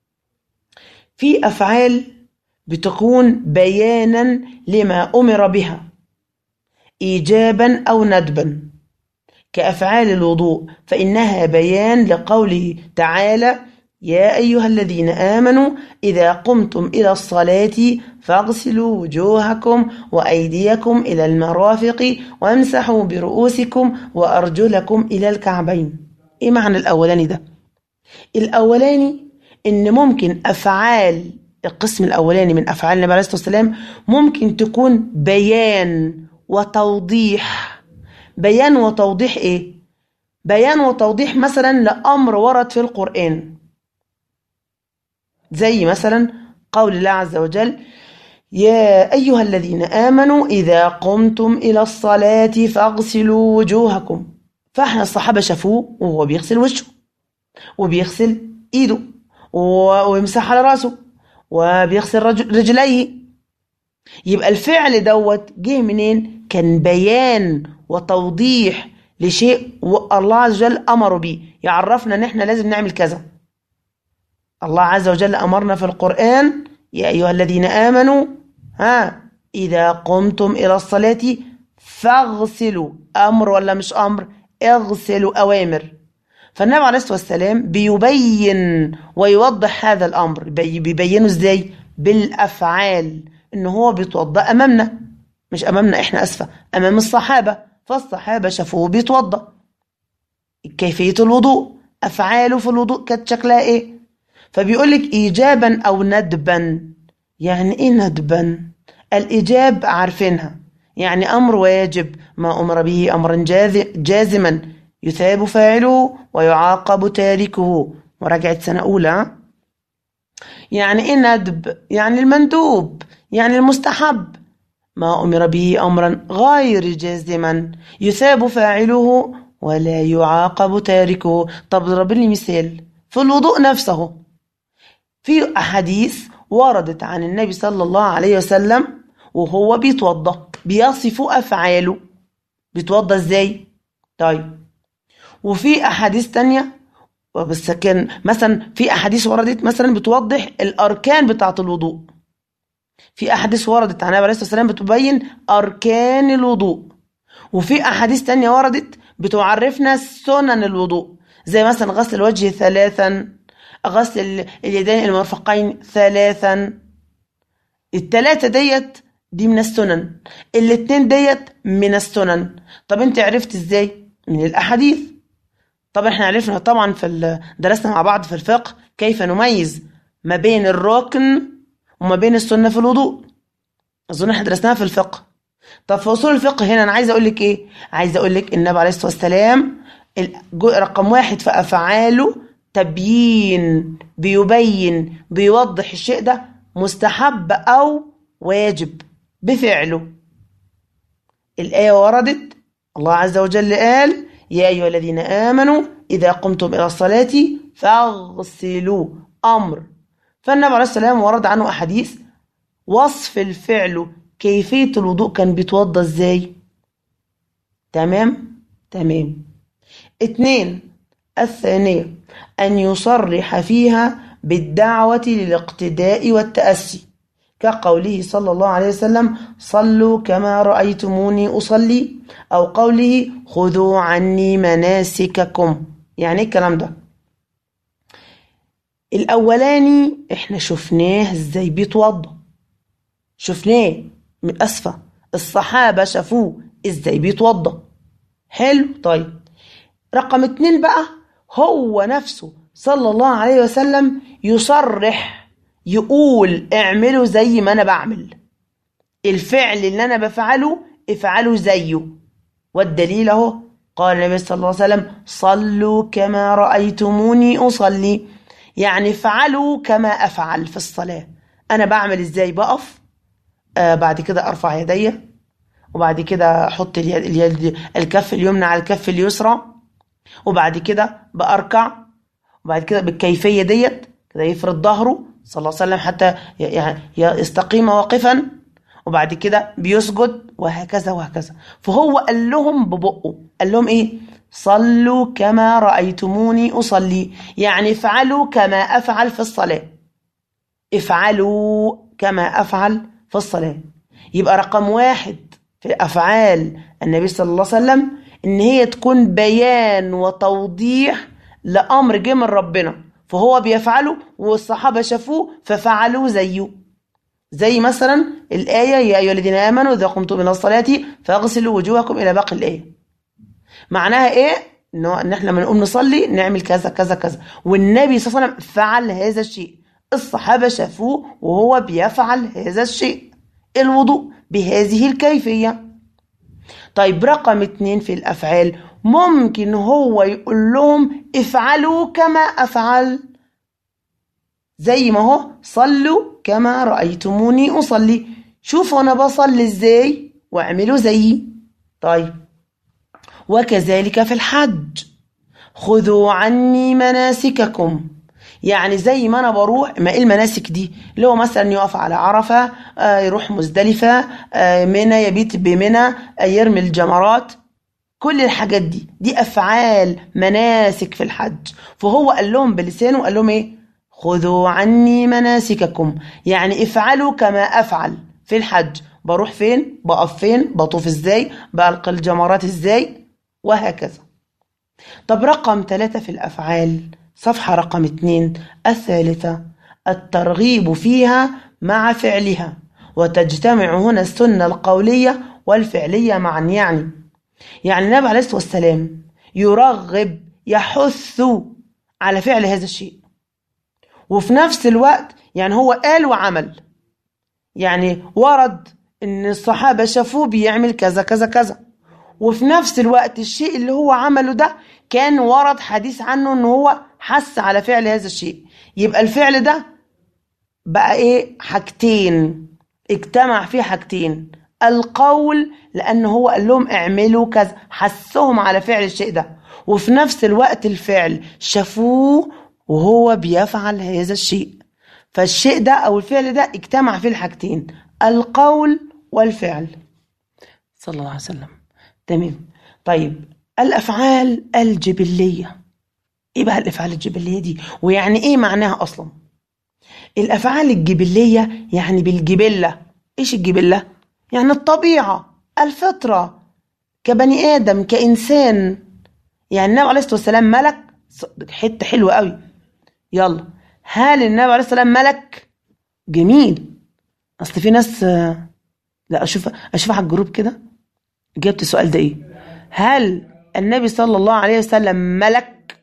في أفعال بتكون بيانا لما أمر بها إيجابا أو ندبا، كأفعال الوضوء فإنها بيان لقوله تعالى يا أيها الذين آمنوا إذا قمتم إلى الصلاة فاغسلوا وجوهكم وأيديكم إلى المرافق وامسحوا برؤوسكم وأرجلكم إلى الكعبين. إيه معنى الأولاني ده؟ الأولاني إن ممكن أفعال القسم الأولاني من أفعال النبي عليه الصلاة والسلام ممكن تكون بيان وتوضيح. بيان وتوضيح إيه؟ بيان وتوضيح مثلا لأمر ورد في القرآن، زي مثلا قول الله عز وجل يا أيها الذين آمنوا إذا قمتم إلى الصلاة فاغسلوا وجوهكم. فاحنا الصحابة شافوه وهو بيغسل وجهه وبيغسل إيده ويمسح على رأسه وبيغسل رجليه. يبقى الفعل دوت جه منين؟ كان بيان وتوضيح لشيء الله عز وجل أمر بيه، يعرفنا ان احنا لازم نعمل كذا. الله عز وجل أمرنا في القرآن يا أيها الذين آمنوا ها إذا قمتم إلى الصلاة فاغسلوا، أمر ولا مش أمر؟ اغسلوا، أوامر. فالنبي عليه الصلاة والسلام بيبين ويوضح هذا الأمر. بيبينه إزاي؟ بالأفعال، إنه هو بيتوضأ أمامنا، مش أمامنا إحنا، أسفة، أمام الصحابة، فالصحابة شافوه بيتوضأ. كيفية الوضوء، أفعاله في الوضوء كانت شكلها إيه؟ فبيقولك إيجابا أو ندبا. يعني إيه ندبا؟ الإيجاب عارفينها، يعني أمر واجب ما أمر به أمرا جازما يثاب فاعله ويعاقب تاركه. مراجعة سنة أولى. يعني إيه ندب؟ يعني المندوب، يعني المستحب ما أمر به أمرا غير جازما يثاب فاعله ولا يعاقب تاركه. طب ضرب لي مثال في الوضوء نفسه. في أحاديث وردت عن النبي صلى الله عليه وسلم وهو بيتوضأ بيصف أفعاله، بيتوضأ إزاي؟ طيب وفي أحاديث تانية بس كان مثلا في أحاديث وردت مثلا بتوضح الأركان بتاعة الوضوء. في أحاديث وردت عن النبي عليه الصلاة والسلام بتبين أركان الوضوء، وفي أحاديث تانية وردت بتعرفنا سنن الوضوء، زي مثلا غسل الوجه ثلاثا، غسل اليدين المرفقين ثلاثا. الثلاثة ديت دي من السنن، الاتنين ديت من السنن. طب انت عرفت ازاي؟ من الأحاديث. طب احنا عرفنا طبعا في درسنا مع بعض في الفقه كيف نميز ما بين الركن وما بين السنة في الوضوء، أظن احنا درسناها في الفقه. طب في أصول الفقه هنا أنا عايز أقول لك إيه؟ عايز أقول لك النبي عليه الصلاة والسلام رقم واحد في أفعاله تبيين، بيبين بيوضح الشيء ده مستحب أو واجب بفعله. الآية وردت الله عز وجل قال يا أيها الذين آمنوا إذا قمتم إلى الصلاة فاغسلوا، أمر. فالنبي عليه السلام ورد عنه أحاديث وصف الفعل كيفية الوضوء كان بيتوضى إزاي. تمام تمام. اتنين، الثانية أن يصرح فيها بالدعوة للاقتداء والتأسي، كقوله صلى الله عليه وسلم صلوا كما رأيتموني أصلي، أو قوله خذوا عني مناسككم. يعني ايه الكلام ده؟ الأولاني احنا شفناه ازاي بيتوضى، شفناه من أسفة، الصحابة شافوه ازاي بيتوضى. حلو. طيب رقم اتنين بقى، هو نفسه صلى الله عليه وسلم يصرح، يقول اعملوا زي ما انا بعمل، الفعل اللي انا بفعله افعلوا زيه. والدليل اهو قال النبي صلى الله عليه وسلم صلوا كما رأيتموني أصلي، يعني افعلوا كما افعل في الصلاة. انا بعمل ازاي؟ بقف، آه بعد كده ارفع يدي، وبعد كده احط اليد, اليد الكف اليمنى على الكف اليسرى، وبعد كده بأركع، وبعد كده بالكيفية ديت كده يفرد ظهره صلى الله عليه وسلم حتى يعني يستقيم واقفا، وبعد كده بيسجد، وهكذا وهكذا. فهو قال لهم ببقه، قال لهم ايه؟ صلوا كما رأيتموني أصلي، يعني افعلوا كما أفعل في الصلاة، افعلوا كما أفعل في الصلاة. يبقى رقم واحد في أفعال النبي صلى الله عليه وسلم إن هي تكون بيان وتوضيح لأمر جه من ربنا، فهو بيفعله والصحابة شافوه ففعلوا زيه. زي مثلا الآية يا أيها الذين آمنوا إذا قمتم إلى الصلاة فاغسلوا وجوهكم إلى باقي الآية. معناها إيه؟ إنه إن إحنا لما نقوم نصلي نعمل كذا كذا كذا، والنبي صلى الله عليه وسلم فعل هذا الشيء، الصحابة شافوه وهو بيفعل هذا الشيء، الوضوء بهذه الكيفية. طيب رقم اتنين في الأفعال، ممكن هو يقول لهم افعلوا كما أفعل، زي ما هو صلوا كما رأيتموني أصلي، شوفوا أنا بصلي ازاي واعملوا زيي. طيب وكذلك في الحج خذوا عني مناسككم، يعني زي ما أنا بروح، ما إيه المناسك دي؟ اللي هو مثلا يقف على عرفة، آه يروح مزدلفة، آه منى يبيت بمنى، آه يرمي الجمرات، كل الحاجات دي دي أفعال مناسك في الحج. فهو قال لهم بلسانه، قال لهم إيه؟ خذوا عني مناسككم، يعني افعلوا كما أفعل في الحج، بروح فين، بقف فين، بطوف ازاي، بألقي الجمرات ازاي، وهكذا. طب رقم ثلاثة في الأفعال، صفحة رقم اتنين، الثالثة الترغيب فيها مع فعلها، وتجتمع هنا السنة القولية والفعلية معا. يعني يعني النبي عليه الصلاة والسلام يرغب، يحث على فعل هذا الشيء، وفي نفس الوقت يعني هو قال وعمل، يعني ورد ان الصحابة شافوه بيعمل كذا كذا كذا، وفي نفس الوقت الشيء اللي هو عمله ده كان ورد حديث عنه ان هو حث على فعل هذا الشيء. يبقى الفعل ده بقى ايه؟ حاجتين، اجتمع فيه حاجتين، القول لأنه هو قال لهم اعملوا كذا، حثهم على فعل الشيء ده، وفي نفس الوقت الفعل شافوه وهو بيفعل هذا الشيء، فالشيء ده أو الفعل ده اجتمع فيه الحاجتين، القول والفعل صلى الله عليه وسلم. تمام. طيب الأفعال الجبلية، ايه بقى الأفعال الجبلية دي؟ ويعني ايه معناها أصلا؟ الأفعال الجبلية يعني بالجبلة. ايش الجبلة؟ يعني الطبيعة، الفطرة، كبني آدم، كإنسان. يعني النبي عليه الصلاة والسلام ملك، حتة حلوة قوي. يلا، هل النبي عليه الصلاة والسلام ملك؟ جميل. أصل في ناس، لا أشوف أشوف على الجروب كده جبت السؤال ده إيه؟ هل النبي صلى الله عليه وسلم ملك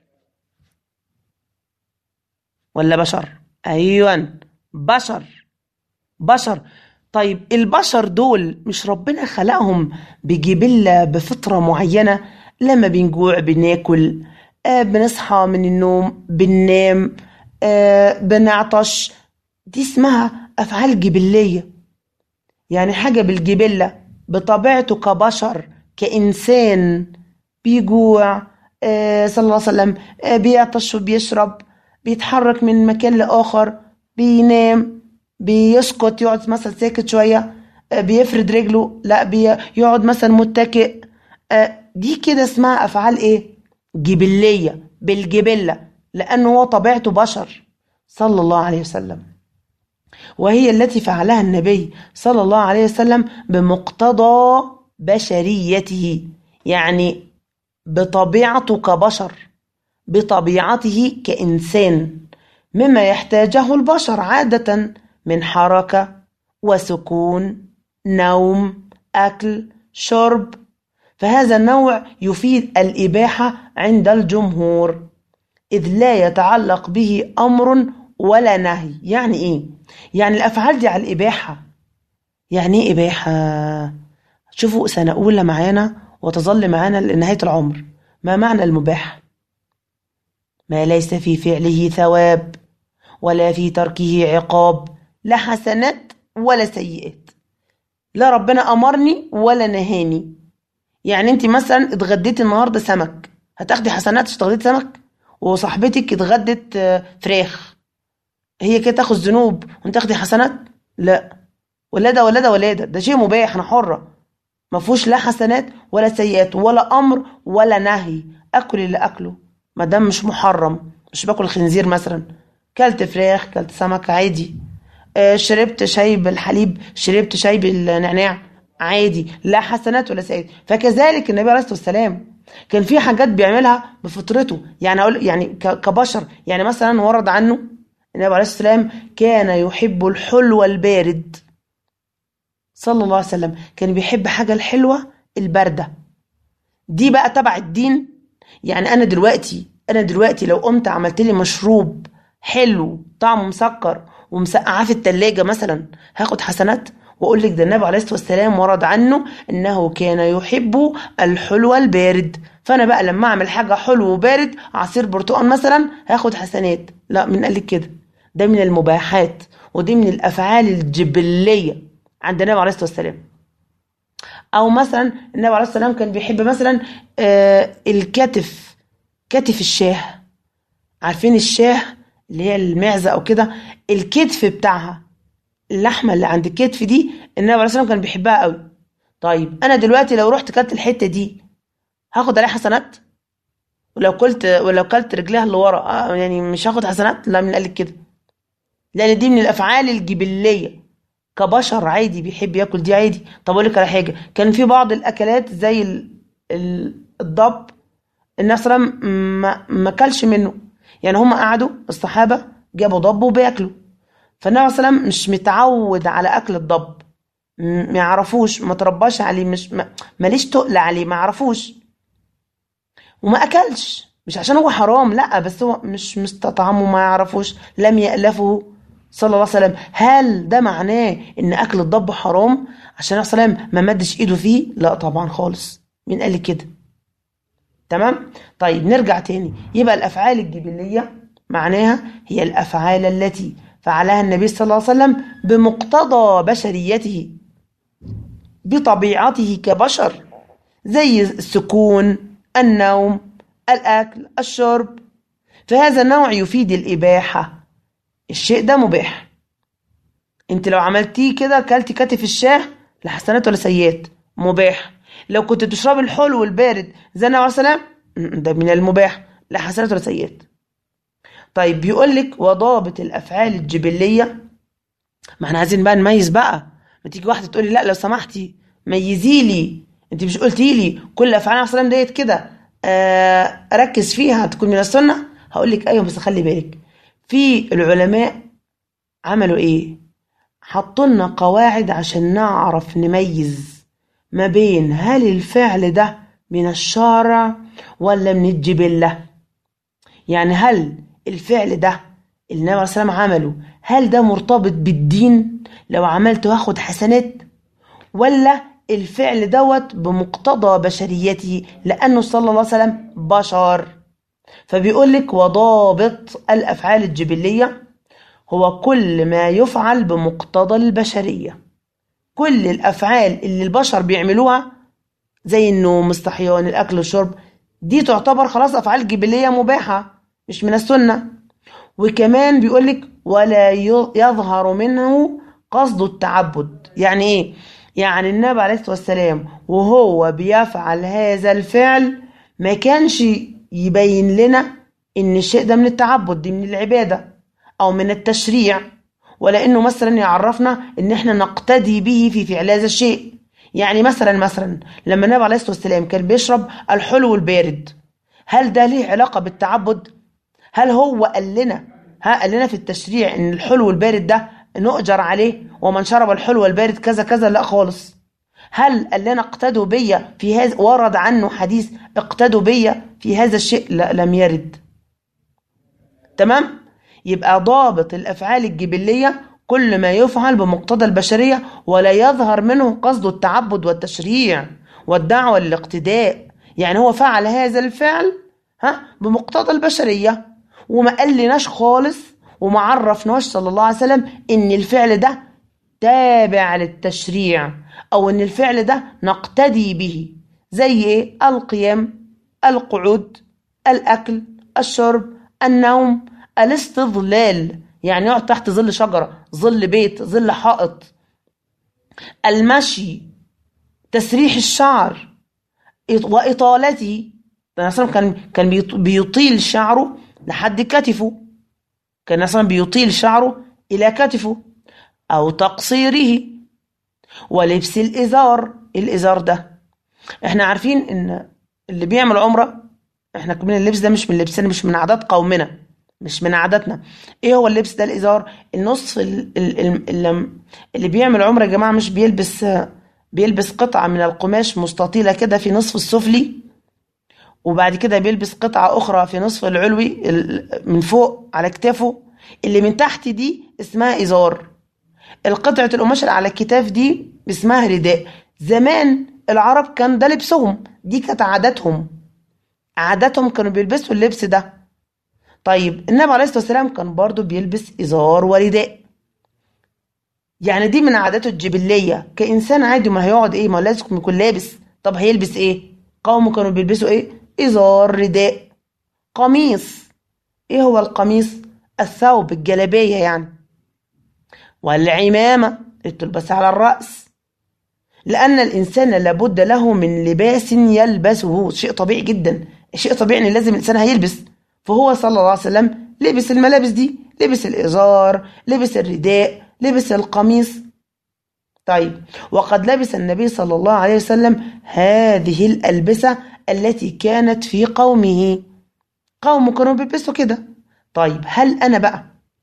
ولا بشر؟ أيوة بشر، بشر. طيب البشر دول مش ربنا خلقهم بجبلة بفطرة معينة؟ لما بنجوع بناكل، آه بنصحى من النوم بننام، آه بنعطش، دي اسمها أفعال جبلية، يعني حاجة بالجبلة بطبيعته كبشر كإنسان بيجوع، آه صلى الله عليه وسلم، آه بيعطش وبيشرب، بيتحرك من مكان لآخر، بينام، بيسكت يقعد مثلا ساكت شوية، آه بيفرد رجله، لا بيقعد مثلا متكئ. آه دي كده اسمها أفعال إيه؟ جبلية، بالجبلة، لأنه هو طبيعته بشر صلى الله عليه وسلم، وهي التي فعلها النبي صلى الله عليه وسلم بمقتضى بشريته، يعني بطبيعته كبشر، بطبيعته كإنسان، مما يحتاجه البشر عادة من حركة وسكون، نوم، أكل، شرب. فهذا النوع يفيد الإباحة عند الجمهور، إذ لا يتعلق به أمر ولا نهي. يعني إيه؟ يعني الأفعال دي على الإباحة. يعني إيه إباحة؟ شوفوا سنة أولى معانا وتظل معانا لنهاية العمر. ما معنى المباح؟ ما ليس في فعله ثواب ولا في تركه عقاب، لا حسنات ولا سيئات، لا ربنا أمرني ولا نهاني. يعني انت مثلا اتغديتي النهارده سمك، هتاخدي حسنات عشان اتغديتي سمك؟ وصاحبتك اتغدت فراخ، هي كده تاخد ذنوب وانت تاخدي حسنات؟ لا، ولا ده ولا ده ولا ده، ده شيء مباح، انا حره، ما فيهوش لا حسنات ولا سيئات ولا امر ولا نهي. اكل اللي اكله ما دام مش محرم، مش باكل خنزير مثلا، كلت فراخ، كلت سمك عادي، آه شربت شاي بالحليب، شربت شاي بالنعناع عادي، لا حسنات ولا سيئات. فكذلك النبي عليه الصلاه والسلام كان في حاجات بيعملها بفطرته، يعني اقول يعني كبشر. يعني مثلا ورد عنه النبي عليه الصلاه والسلام كان يحب الحلو البارد، صلى الله عليه وسلم كان بيحب حاجه الحلوه البارده. دي بقى تبع الدين. يعني انا دلوقتي انا دلوقتي لو قمت عملت لي مشروب حلو طعمه مسكر ومسقعاه في التلاجة مثلا، هاخد حسنات؟ واقول لك ده النبي عليه الصلاه والسلام ورد عنه انه كان يحب الحلو البارد. فانا بقى لما اعمل حاجه حلو وبارد، عصير برتقال مثلا، هاخد حسنات؟ لا، من قال لك كده؟ ده من المباحات، ودي من الافعال الجبليه عند النبي عليه الصلاه والسلام. او مثلا النبي عليه الصلاه والسلام كان بيحب مثلا آه الكتف، كتف الشاه، عارفين الشاه اللي هي المعزه او كده، الكتف بتاعها، اللحمه اللي عند الكتف دي، النبي عليه الصلاه والسلام كان بيحبها قوي. طيب انا دلوقتي لو رحت كلت الحته دي، هاخد عليها حسنات؟ ولو كلت ولو كلت رجليها اللي ورا، آه يعني مش هاخد حسنات؟ لا، من قال لك كده؟ لان دي من الافعال الجبليه، كبشر عادي بيحب ياكل دي عادي. طب اقول لك على حاجه، كان في بعض الاكلات زي ال... ال... الضب، النبي صلى الله عليه وسلم ما ما كلش منه. يعني هم قعدوا الصحابه جابوا ضب وبياكلوا، فالنبي صلى الله عليه وسلم مش متعود على اكل الضب، ما يعرفوش، ما ترباش عليه، مش ما... ماليش تقل عليه، ما يعرفوش وما اكلش. مش عشان هو حرام، لا، بس هو مش مستطعمه، ما يعرفوش، لم يألفه صلى الله عليه وسلم. هل ده معناه ان اكل الضب حرام عشان النبي صلى الله عليه وسلم ما مدش ايده فيه؟ لا طبعا خالص، مين قال كده؟ تمام. طيب نرجع تاني، يبقى الافعال الجبليه معناها هي الافعال التي فعلها النبي صلى الله عليه وسلم بمقتضى بشريته، بطبيعته كبشر، زي السكون، النوم، الاكل، الشرب. فهذا النوع يفيد الاباحه، الشيء ده مباح. انت لو عملتيه كده، اكلتي كتف الشاه، لا حسنات ولا سيئات، مباح. لو كنت بتشربي الحلو والبارد زي النبي عليه السلام، ده من المباح، لا حسنات ولا سيئات. طيب بيقول لك وضابط الافعال الجبليه، ما احنا عايزين بقى نميز بقى. ما تيجي واحده تقولي لا لو سمحتي ميزي لي، انت مش قلتي لي كل افعال النبي صلى الله عليه وسلم ديت كده آه اركز فيها تكون من السنه؟ هقول لك ايوه، بس خلي بالك، في العلماء عملوا ايه؟ حطوا لنا قواعد عشان نعرف نميز ما بين هل الفعل ده من الشارع ولا من الجبلة. يعني هل الفعل ده اللي النبي عليه الصلاة والسلام عمله، هل ده مرتبط بالدين لو عملته هاخد حسنات، ولا الفعل دوت بمقتضى بشريته لأنه صلى الله عليه وسلم بشر؟ فبيقول لك وضابط الأفعال الجبلية هو كل ما يفعل بمقتضى البشرية، كل الأفعال اللي البشر بيعملوها زي النوم، الصحيان، الأكل والشرب، دي تعتبر خلاص أفعال جبلية مباحة مش من السنة. وكمان بيقولك ولا يظهر منه قصد التعبد. يعني إيه؟ يعني النبي عليه الصلاة والسلام وهو بيفعل هذا الفعل ما كانش يبين لنا إن الشيء ده من التعبد، دي من العبادة أو من التشريع، ولا إنه مثلا يعرفنا إن إحنا نقتدي به في فعل هذا الشيء. يعني مثلا مثلا لما النبي عليه الصلاة والسلام كان بيشرب الحلو البارد، هل ده ليه علاقة بالتعبد؟ هل هو قال لنا ها قال لنا في التشريع إن الحلو البارد ده نؤجر عليه ومن شرب الحلو البارد كذا كذا؟ لا خالص. هل قال لنا اقتدوا بيا في هذا؟ ورد عنه حديث اقتدوا بيا في هذا الشيء؟ لا، لم يرد. تمام؟ يبقى ضابط الأفعال الجبلية كل ما يفعل بمقتضى البشرية ولا يظهر منه قصد التعبد والتشريع والدعوة للاقتداء. يعني هو فعل هذا الفعل ها بمقتضى البشرية وما قال لناش خالص وما عرفناش صلى الله عليه وسلم إن الفعل ده تابع للتشريع أو إن الفعل ده نقتدي به. زي إيه؟ القيام، القعود، الأكل، الشرب، النوم، الاستظلال، يعني يقعد تحت ظل شجرة، ظل بيت، ظل حائط، المشي، تسريح الشعر وإطالته. كان كان بيطيل شعره لحد كتفه، كان مثلا بيطيل شعره إلى كتفه، أو تقصيره، ولبس الإزار. الإزار ده احنا عارفين إن اللي بيعمل عمرة، احنا كمان اللبس ده مش من لبسنا، مش من عادات قومنا، مش من عاداتنا. ايه هو اللبس ده؟ الإزار. النصف اللي, اللي بيعمل عمرة يا جماعة مش بيلبس بيلبس قطعة من القماش مستطيلة كده في نصف السفلي، وبعد كده بيلبس قطعة أخرى في نصف العلوي من فوق على كتافه. اللي من تحت دي اسمها إزار. القطعة القماش اللي على الكتاف دي اسمها رداء. زمان العرب كان ده لبسهم، دي كانت عاداتهم عاداتهم كانوا بيلبسوا اللبس ده. طيب النبي عليه الصلاة والسلام كان برضو بيلبس إزار ورداء، يعني دي من عاداته الجبلية كإنسان عادي. ما هيقعد إيه؟ ما لازم يكون لابس. طب هيلبس إيه؟ قومه كانوا بيلبسوا إيه؟ إزار، رداء، قميص. إيه هو القميص؟ الثوب، الجلابية يعني. والعمامة اللي تلبس على الرأس، لأن الإنسان لابد له من لباس يلبسه. شيء طبيعي جدا، شيء طبيعي إن لازم الإنسان هيلبس. فهو صلى الله عليه وسلم لبس الملابس دي، لبس الإزار، لبس الرداء، لبس القميص. طيب وقد لبس النبي صلى الله عليه وسلم هذه الألبسة التي كانت في قومه، قومه كانوا بيلبسوا كده. طيب هل أنا بقى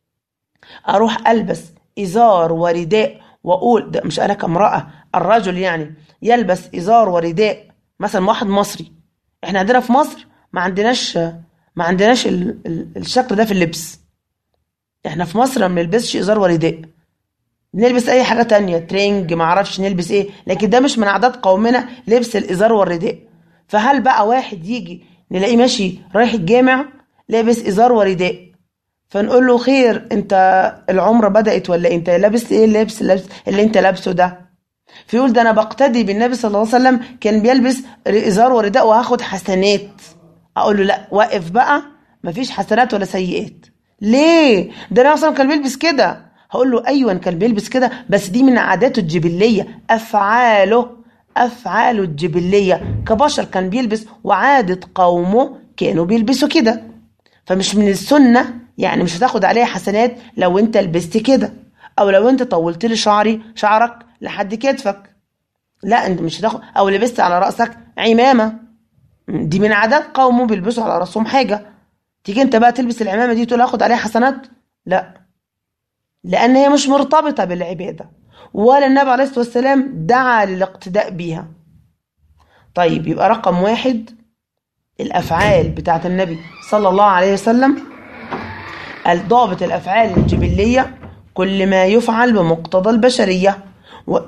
أروح ألبس إزار ورداء وأقول ده؟ مش أنا كامرأة، الرجل يعني يلبس إزار ورداء، مثلا واحد مصري، إحنا عندنا في مصر ما عندناش ما عندناش ال ال الشكل ده في اللبس. إحنا في مصر ما بنلبسش إزار ورداء، نلبس أي حاجة تانية، ترنج، ما عرفش نلبس إيه، لكن ده مش من عادات قومنا لبس الإزار والرداء. فهل بقى واحد يجي نلاقيه ماشي رايح الجامع لابس إزار ورداء، فنقول له خير انت العمرة بدأت ولا انت لابس ايه اللبس اللي انت لابسه ده؟ فيقول ده انا بقتدي بالنبي صلى الله عليه وسلم كان بيلبس ازار ورداء وهاخد حسنات. اقول له لا، وقف بقى، مفيش حسنات ولا سيئات. ليه؟ ده انا اصلا كان بيلبس كده. هقول له ايوه كان بيلبس كده، بس دي من عاداته الجبلية، افعاله افعاله الجبلية كبشر كان بيلبس، وعادة قومه كانوا بيلبسوا كده. فمش من السنة، يعني مش هتاخد عليها حسنات لو انت لبست كده، او لو انت طولت لي شعري شعرك لحد كتفك، لا انت مش هتاخد، او لبست على رأسك عمامة، دي من عادات قومه بيلبسوا على رأسهم حاجة. تيجي انت بقى تلبس العمامة دي تقول اخد عليها حسنات؟ لا، لان هي مش مرتبطة بالعبادة، ولا النبي عليه الصلاة والسلام دعا للاقتداء بيها. طيب يبقى رقم واحد الافعال بتاعت النبي صلى الله عليه وسلم، الضابط الافعال الجبليه كل ما يفعل بمقتضى البشريه و...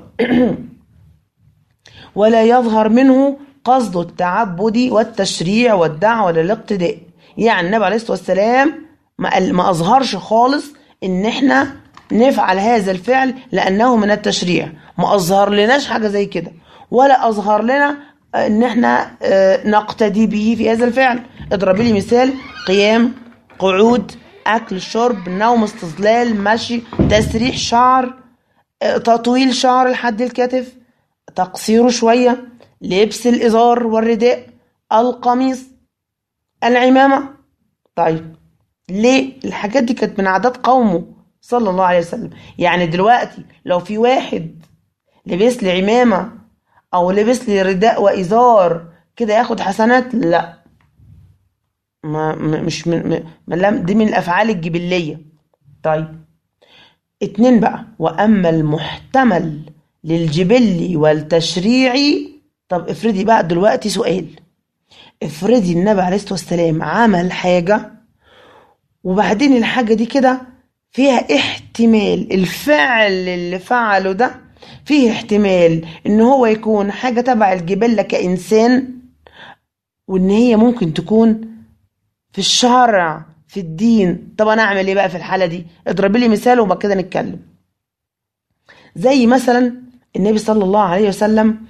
ولا يظهر منه قصد التعبد والتشريع والدعوه للاقتداء. يعني النبي عليه الصلاه والسلام ما, ما اظهرش خالص ان احنا نفعل هذا الفعل لانه من التشريع، ما أظهر لناش حاجة زي كده، ولا أظهر لنا إن إحنا نقتدي به في هذا الفعل. اضربي لي مثال: قيام، قعود، أكل، شرب، نوم، استظلال، مشي، تسريح شعر، تطويل شعر لحد الكتف، تقصيره شوية، لبس الإزار والرداء، القميص، العمامة. طيب ليه؟ الحاجات دي كانت من عادات قومه صلى الله عليه وسلم. يعني دلوقتي لو في واحد لبس لي عمامة أو لبس لي رداء وإزار كده ياخد حسنات؟ لا، ما مش من ما دي من الأفعال الجبلية. طيب اتنين بقى: وأما المحتمل للجبلي والتشريعي. طب افرضي بقى دلوقتي سؤال، افرضي النبي عليه الصلاة والسلام عمل حاجة وبعدين الحاجة دي كده فيها احتمال، الفعل اللي فعله ده فيه احتمال ان هو يكون حاجة تبع الجبلة كإنسان، وان هي ممكن تكون في الشرع في الدين. طب انا اعمل ايه بقى في الحالة دي؟ اضربي لي مثال وبعد كده نتكلم. زي مثلا النبي صلى الله عليه وسلم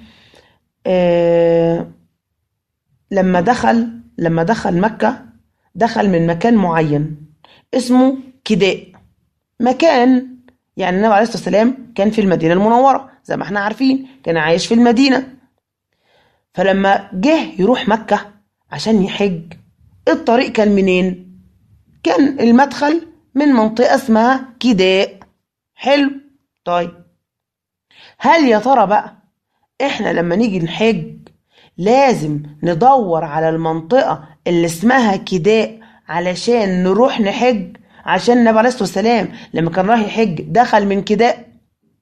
آه لما دخل لما دخل مكة، دخل من مكان معين اسمه كداء، مكان يعني النبي عليه الصلاة والسلام كان في المدينة المنورة زي ما احنا عارفين، كان عايش في المدينة. فلما جه يروح مكة عشان يحج، الطريق كان منين؟ كان المدخل من منطقة اسمها كداء. حلو. طيب هل يا ترى بقى احنا لما نيجي نحج لازم ندور على المنطقة اللي اسمها كداء علشان نروح نحج؟ عشان النبي عليه الصلاة والسلام لما كان رايح يحج دخل من كداء.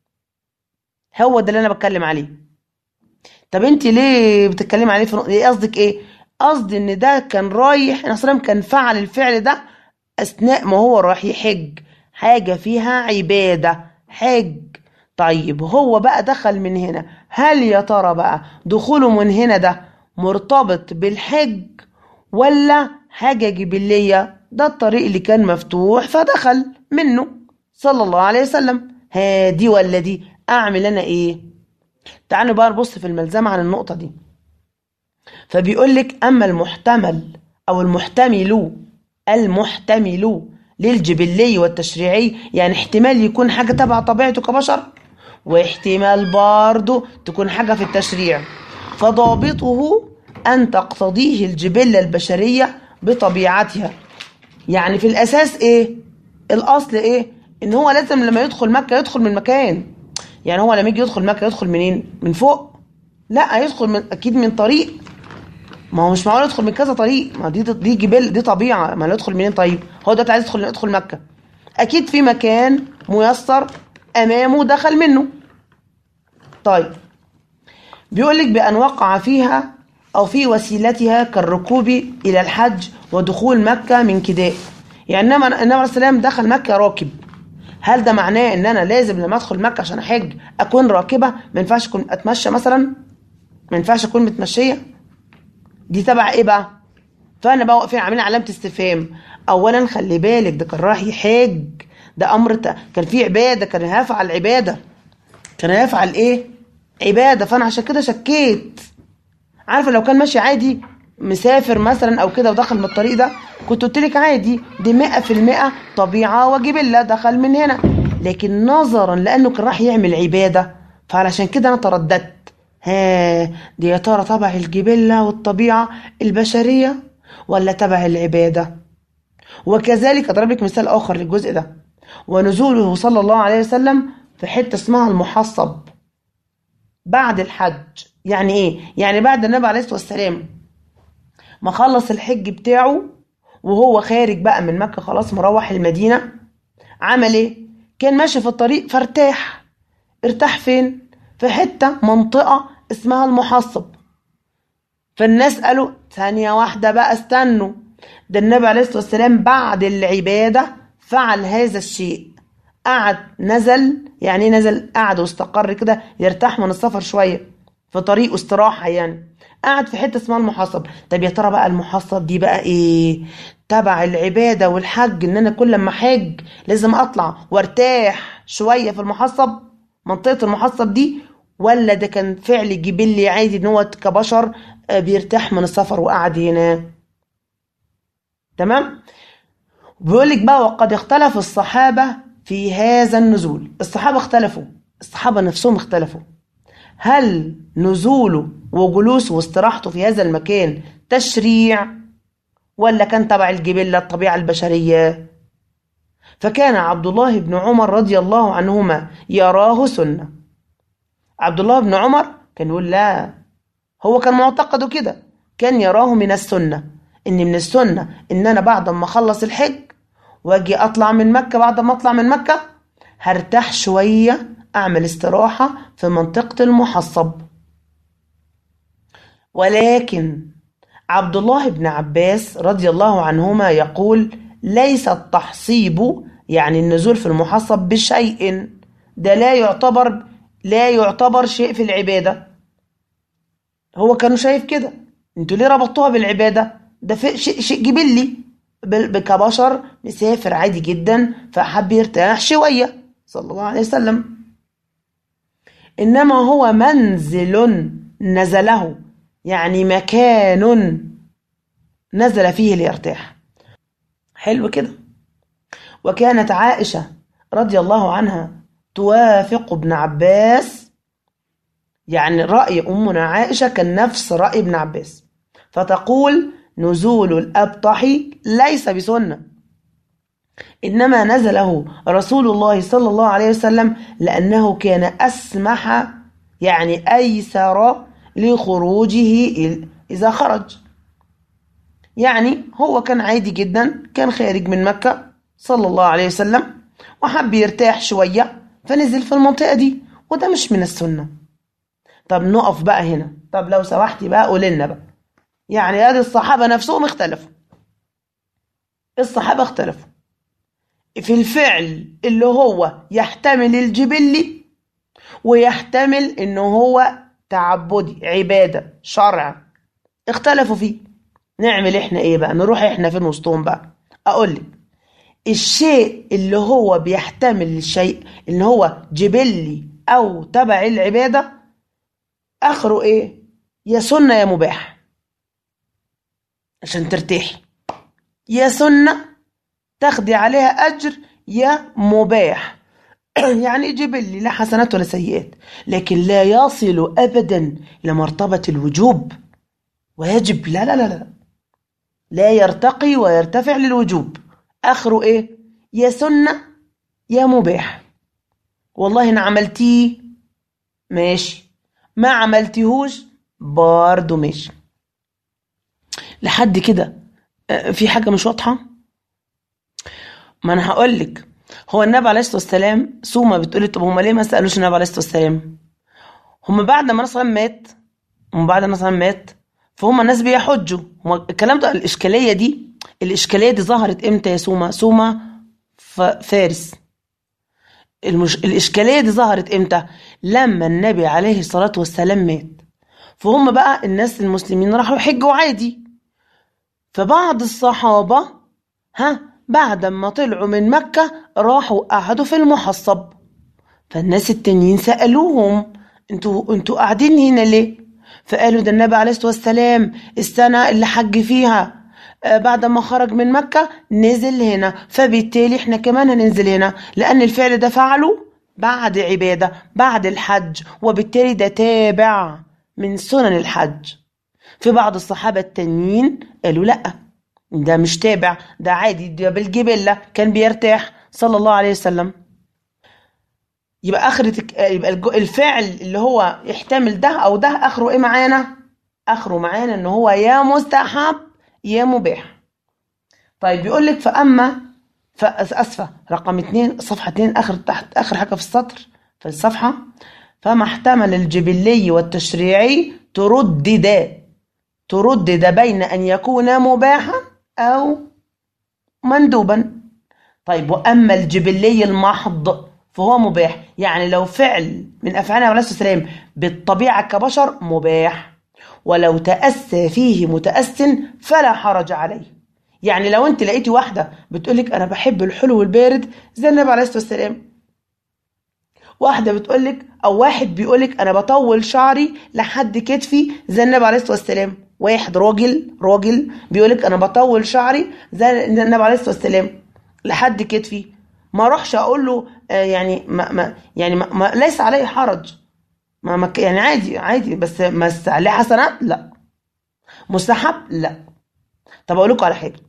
هو ده اللي انا بتكلم عليه. طب انت ليه بتتكلم عليه؟ في ايه قصدك؟ ايه قصدي؟ ان ده كان رايح اصلا كان فعل الفعل ده اثناء ما هو رايح يحج، حاجة فيها عبادة، حج. طيب هو بقى دخل من هنا، هل يا ترى بقى دخوله من هنا ده مرتبط بالحج ولا حاجة جبلية؟ ده الطريق اللي كان مفتوح فدخل منه صلى الله عليه وسلم. ها دي ولا دي؟ اعمل انا ايه؟ تعالوا بقى نبص في الملزمة عن النقطة دي. فبيقول لك: اما المحتمل او المحتمل المحتمل للجبلي والتشريعي، يعني احتمال يكون حاجة تبع طبيعته كبشر، واحتمال برضه تكون حاجة في التشريع. فضابطه أن تقتضيه الجبلة البشرية بطبيعتها. يعني في الأساس إيه؟ الأصل إيه؟ إن هو لازم لما يدخل مكة يدخل من مكان. يعني هو لما يجي يدخل مكة يدخل منين؟ من فوق؟ لا، يدخل من أكيد من طريق. ما هو مش معقول يدخل من كذا طريق، ما دي دي جبل، دي طبيعة. ما يدخل منين؟ طيب هو دلوقتي عايز يدخل يدخل مكة، أكيد في مكان ميسر أمامه دخل منه. طيب بيقول لك: بأن وقع فيها أو في وسيلتها كالركوب إلى الحج ودخول مكة من كداء. يعني النبي عليه السلام دخل مكة راكب، هل ده معناه ان انا لازم لما ادخل مكة عشان احج اكون راكبة؟ ما ينفعش اكون اتمشى مثلا؟ ما ينفعش اكون متمشية؟ دي تبع ايه بقى؟ فانا بقى واقفين عاملين علامة استفهام. اولا خلي بالك، ده كان رايح يحج، ده امر كان فيه عبادة، كان هيفعل عبادة، كان هيفعل ايه؟ عبادة. فانا عشان كده شكيت. عارفة لو كان ماشي عادي مسافر مثلا او كده ودخل من الطريق ده كنت قلت لك عادي، دي مئة في المئة طبيعة وجبلة دخل من هنا. لكن نظرا لانه كان راح يعمل عبادة فعلشان كده انا ترددت، ها دي يا ترى تبع الجبلة والطبيعة البشرية ولا تبع العبادة؟ وكذلك اضرب لك مثال اخر للجزء ده: ونزوله صلى الله عليه وسلم في حتة اسمها المحصب بعد الحج. يعني ايه؟ يعني بعد النبي عليه الصلاة والسلام ما خلص الحج بتاعه وهو خارج بقى من مكة خلاص مروح المدينة، عمل ايه؟ كان ماشي في الطريق فارتاح. ارتاح فين؟ في حتة منطقة اسمها المحصب. فالناس قالوا: ثانية واحدة بقى، استنوا، ده النبي عليه الصلاة والسلام بعد العبادة فعل هذا الشيء، قعد نزل. يعني ايه نزل؟ قعد واستقر كده يرتاح من السفر شوية في طريق استراحة، يعني قعد في حتة اسمها المحصب. طب يا ترى بقى المحصب دي بقى ايه؟ تبع العبادة والحج، ان انا كل ما حج لازم اطلع وارتاح شوية في المحصب؟ منطقة المحصب دي، ولا ده كان فعل جبلي عادي ان هو كبشر بيرتاح من السفر وقعد هنا؟ تمام. بيقول لك بقى وقد اختلف الصحابة في هذا النزول. الصحابة اختلفوا، الصحابة نفسهم اختلفوا، هل نزوله وجلوسه واستراحته في هذا المكان تشريع ولا كان تبع الجبلة الطبيعة البشرية؟ فكان عبد الله بن عمر رضي الله عنهما يراه سنة. عبد الله بن عمر كان يقول لا، هو كان معتقده كده، كان يراه من السنة، ان من السنة ان انا بعد ما اخلص الحج واجي اطلع من مكة، بعد ما اطلع من مكة هرتاح شوية، اعمل استراحة في منطقة المحصب. ولكن عبد الله بن عباس رضي الله عنهما يقول ليس التحصيب يعني النزول في المحصب بشيء، ده لا يعتبر لا يعتبر شيء في العبادة. هو كانوا شايف كده، انتوا ليه ربطوها بالعبادة؟ ده في شيء, شيء جبلي، كبشر مسافر عادي جدا فحب يرتاح شوية صلى الله عليه وسلم. إنما هو منزل نزله، يعني مكان نزل فيه ليرتاح. حلو كده. وكانت عائشة رضي الله عنها توافق ابن عباس، يعني رأي أمنا عائشة كان نفس رأي ابن عباس، فتقول نزول الأبطح ليس بسنة، إنما نزله رسول الله صلى الله عليه وسلم لأنه كان أسمح، يعني أيسر لخروجه إذا خرج. يعني هو كان عادي جدا، كان خارج من مكة صلى الله عليه وسلم وحب يرتاح شوية فنزل في المنطقة دي، وده مش من السنة. طب نقف بقى هنا، طب لو سمحتي بقى قول لنا بقى، يعني هذه الصحابة نفسهم اختلفوا، الصحابة اختلفوا في الفعل اللي هو يحتمل الجبلي ويحتمل انه هو تعبدي عبادة شرع، اختلفوا فيه. نعمل احنا ايه بقى؟ نروح احنا فين وسطهم بقى؟ اقول لك الشيء اللي هو بيحتمل الشيء ان هو جبلي او تبع العبادة اخره ايه؟ يا سنة يا مباح عشان ترتاحي، يا سنة تاخدي عليها اجر، يا مباح يعني جبلي لا حسنات ولا سيئات، لكن لا يصل ابدا لمرتبة الوجوب ويجب، لا لا لا لا لا يرتقي ويرتفع للوجوب، اخره ايه؟ يا سنة يا مباح. والله ان عملتيه ماشي، ما عملتيهوش برضه ماشي. لحد كده في حاجة مش واضحة؟ ما انا هقول لك، هو النبي عليه الصلاة والسلام سومة بتقولي طب هم ليه ما سألوش النبي عليه الصلاة والسلام؟ هم بعد ما مثلا مات، ومن بعد مثلا مات فهم الناس بيحجوا. هم الكلام ده، الإشكالية دي الإشكالية دي ظهرت امتى يا سومة؟ سومة فارس. المش... الإشكالية دي ظهرت امتى؟ لما النبي عليه الصلاة والسلام مات، فهم بقى الناس المسلمين راحوا يحجوا عادي، فبعض الصحابة ها بعد ما طلعوا من مكة راحوا قعدوا في المحصب، فالناس التانيين سألوهم انتوا انتوا قاعدين هنا ليه؟ فقالوا ده النبي عليه الصلاة والسلام السنة اللي حج فيها بعد ما خرج من مكة نزل هنا، فبالتالي احنا كمان هننزل هنا، لأن الفعل ده فعله بعد عبادة بعد الحج، وبالتالي ده تابع من سنن الحج. في بعض الصحابة التانيين قالوا لأ، ده مش تابع، ده عادي، ده بالجبلة كان بيرتاح صلى الله عليه وسلم. يبقى آخرة يبقى الفعل اللي هو يحتمل ده أو ده آخره إيه معانا؟ آخره معانا إن هو يا مستحب يا مباح. طيب بيقول لك فأما فأسفة رقم اتنين صفحة اتنين آخر تحت آخر حاجة في السطر في الصفحة، فما احتمل الجبلي والتشريعي تردد تردد بين أن يكون مباحا أو مندوبا. طيب وأما الجبلي المحض فهو مباح، يعني لو فعل من أفعال عليه الصلاة والسلام بالطبيعة كبشر مباح، ولو تأسى فيه متأس فلا حرج عليه. يعني لو أنت لقيتي واحدة بتقولك أنا بحب الحلو والبارد زي النبي عليه الصلاة والسلام، واحدة بتقولك أو واحد بيقولك أنا بطول شعري لحد كتفي زي النبي عليه الصلاة والسلام. واحد راجل راجل بيقولك أنا بطول شعري زي النبي عليه الصلاة والسلام لحد كتفي، ما اروحش أقول له آه يعني ما ما يعني ما ما ليس عليه حرج، ما ما يعني عادي عادي، بس بس عليه حسنات؟ لا. مستحب؟ لا. طب أقول لكم على حاجة.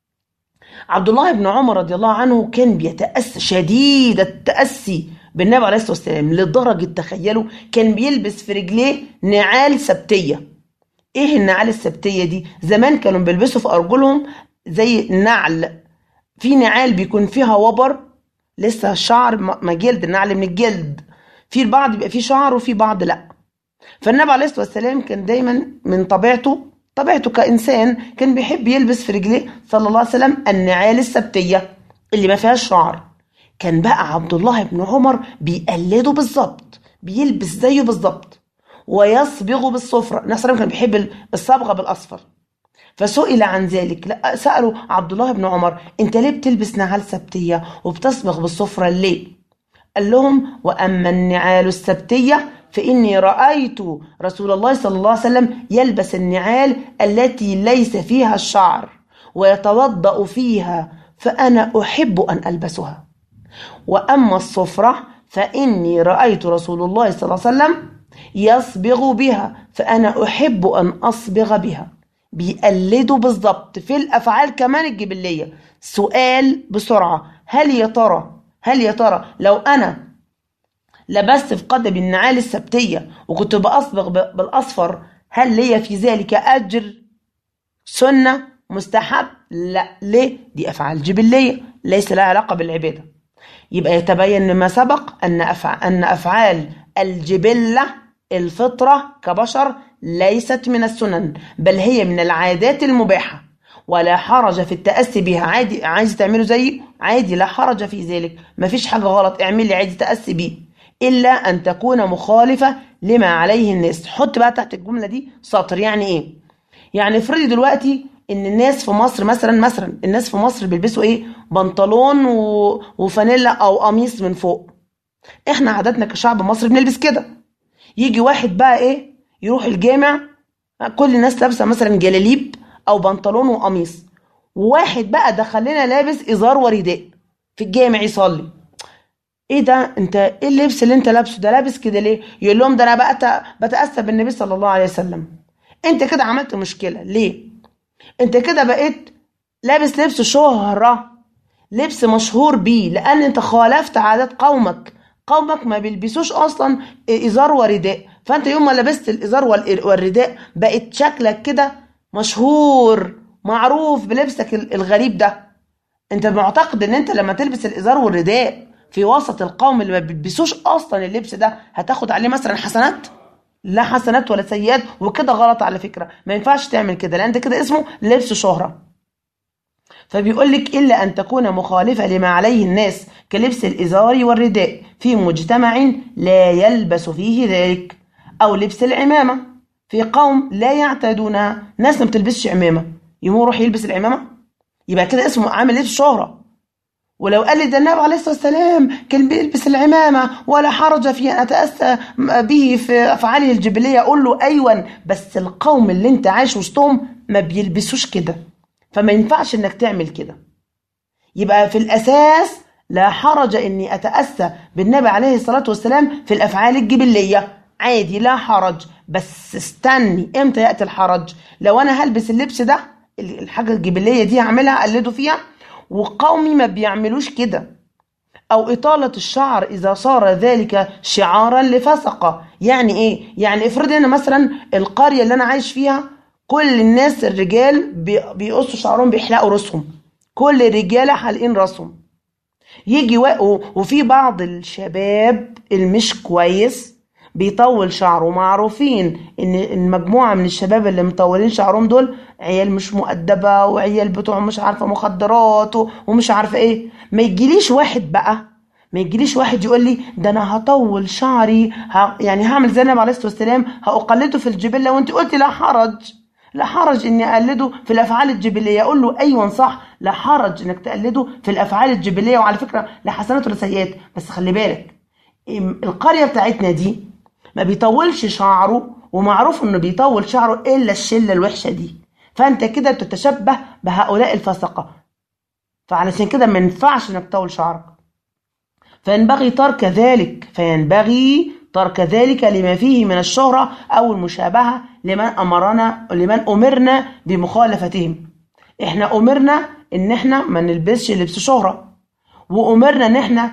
عبد الله بن عمر رضي الله عنه كان بيتأسى شديد التأسي بالنبي عليه الصلاة والسلام لدرجة، تخيلوا، كان بيلبس في رجليه نعال سبتية. ايه النعال السبتية دي؟ زمان كانوا بيلبسوا في أرجلهم زي نعل، في نعال بيكون فيها وبر لسه الشعر ما جلد، النعل من الجلد، في البعض بيبقى فيه شعر وفي بعض لا. فالنبي عليه الصلاة والسلام كان دايما من طبيعته طبيعته كإنسان كان بيحب يلبس في رجليه صلى الله عليه وسلم النعال السبتية اللي ما فيهاش شعر. كان بقى عبد الله بن عمر بيقلده بالظبط، بيلبس زيه بالظبط، ويصبغ بالصفرة. النبي صلى الله عليه وسلم كان بيحب الصبغة بالأصفر. فسئل عن ذلك، لا سألوا عبد الله بن عمر انت ليه بتلبس نعال سبتية وبتصبغ بالصفرة ليه؟ قال لهم وأما النعال السبتية فإني رأيت رسول الله صلى الله عليه وسلم يلبس النعال التي ليس فيها الشعر ويتوضأ فيها، فأنا أحب أن ألبسها. وأما الصفرة فإني رأيت رسول الله صلى الله عليه وسلم يصبغ بها، فأنا أحب أن أصبغ بها. بيقلدوا بالضبط في الأفعال كمان الجبلية. سؤال بسرعة، هل يا ترى هل يا ترى لو أنا لبست في قدمي النعال السبتية وكنت بأصبغ بالأصفر هل لي في ذلك أجر؟ سنة؟ مستحب؟ لا. ليه؟ دي أفعال جبلية ليس لها علاقة بالعبادة. يبقى يتبين مما سبق أن أن أفعال الجبلة الفطرة كبشر ليست من السنن، بل هي من العادات المباحة، ولا حرج في التأسي بها. عادي، عايز تعمله زي عادي، لا حرج في ذلك، مفيش حاجة غلط، اعملي عادي تأسي بيه، إلا أن تكون مخالفة لما عليه الناس. حط بقى تحت الجملة دي سطر. يعني إيه؟ يعني افرضي دلوقتي إن الناس في مصر مثلا مثلا الناس في مصر بيلبسوا إيه؟ بنطلون و... وفانيلا أو قميص من فوق. إحنا عاداتنا كشعب مصري بنلبس كده. يجي واحد بقى إيه؟ يروح الجامع، كل الناس لابسة مثلا جلاليب أو بنطلون وقميص، وواحد بقى دخل لنا لابس إزار ورداء في الجامع يصلي. ايه ده؟ انت ايه اللبس اللي انت لابسه ده؟ لابس كده ليه؟ يقول لهم ده انا بقى بتأسى بالنبي صلى الله عليه وسلم. انت كده عملت مشكلة. ليه؟ انت كده بقيت لابس لبس شهرة، لبس مشهور بيه، لان انت خالفت عادات قومك. قومك ما بيلبسوش اصلا ازار ورداء، فانت يوم ما لبست الازار والرداء بقيت شكلك كده مشهور معروف بلبسك الغريب ده. انت معتقد ان انت لما تلبس الازار والرداء في وسط القوم اللي ما بيلبسوش اصلا اللبس ده هتاخد عليه مثلا حسنات؟ لا حسنات ولا سيئات، وكده غلط على فكرة. ما ينفعش تعمل كده، لان انت كده اسمه لبس شهرة. فبيقول لك الا ان تكون مخالفة لما عليه الناس كلبس الازار والرداء في مجتمع لا يلبس فيه ذلك، او لبس العمامة في قوم لا يعتادونها. ناس ما بتلبسش عمامة يقوم يروح يلبس العمامة، يبقى كده اسمه عامل لبس شهرة. ولو قال لي ده النبي عليه الصلاة والسلام كان بيلبس العمامة ولا حرج في أن أتأسى به في أفعاله الجبلية، أقول له أيوة، بس القوم اللي انت عايش وسطهم ما بيلبسوش كده، فما ينفعش انك تعمل كده. يبقى في الأساس لا حرج اني أتأسى بالنبي عليه الصلاة والسلام في الأفعال الجبلية، عادي لا حرج. بس استني، امتى يأتي الحرج؟ لو أنا هلبس اللبس ده، الحاجة الجبلية دي هعملها أقلده فيها وقومي ما بيعملوش كده، أو إطالة الشعر إذا صار ذلك شعارا لفسقة. يعني إيه؟ يعني افرض أنا مثلا القرية اللي أنا عايش فيها كل الناس الرجال بيقصوا شعرهم بيحلقوا رأسهم، كل الرجالة حالقين رأسهم. يجي وفي بعض الشباب المش كويس بيطول شعره، معروفين ان المجموعة من الشباب اللي مطولين شعرهم دول عيال مش مؤدبة وعيال بتوع مش عارفة مخدرات ومش عارفة ايه. ما يجيليش واحد بقى ما يجيليش واحد يقول لي ده انا هطول شعري ه... يعني هعمل زي النبي عليه الصلاة والسلام هأقلده في الجبلة، وانت قلتي لا حرج. لا حرج اني اقلده في الافعال الجبليه. اقول له ايوه صح، لا حرج انك تقلده في الافعال الجبليه، وعلى فكره لا حسنات ولا سيئات. بس خلي بالك القرية بتاعتنا دي ما بيطولش شعره، ومعروف انه بيطول شعره الا الشلة الوحشة دي، فانت كده تتشبه بهؤلاء الفسقة، فعلشان كده ما ينفعش انك تطول شعرك. فينبغي ترك ذلك فينبغي ترك ذلك لما فيه من الشهرة أو المشابهة لمن أمرنا لمن أمرنا بمخالفتهم. إحنا أمرنا إن إحنا ما نلبسش لبس شهرة، وأمرنا إن إحنا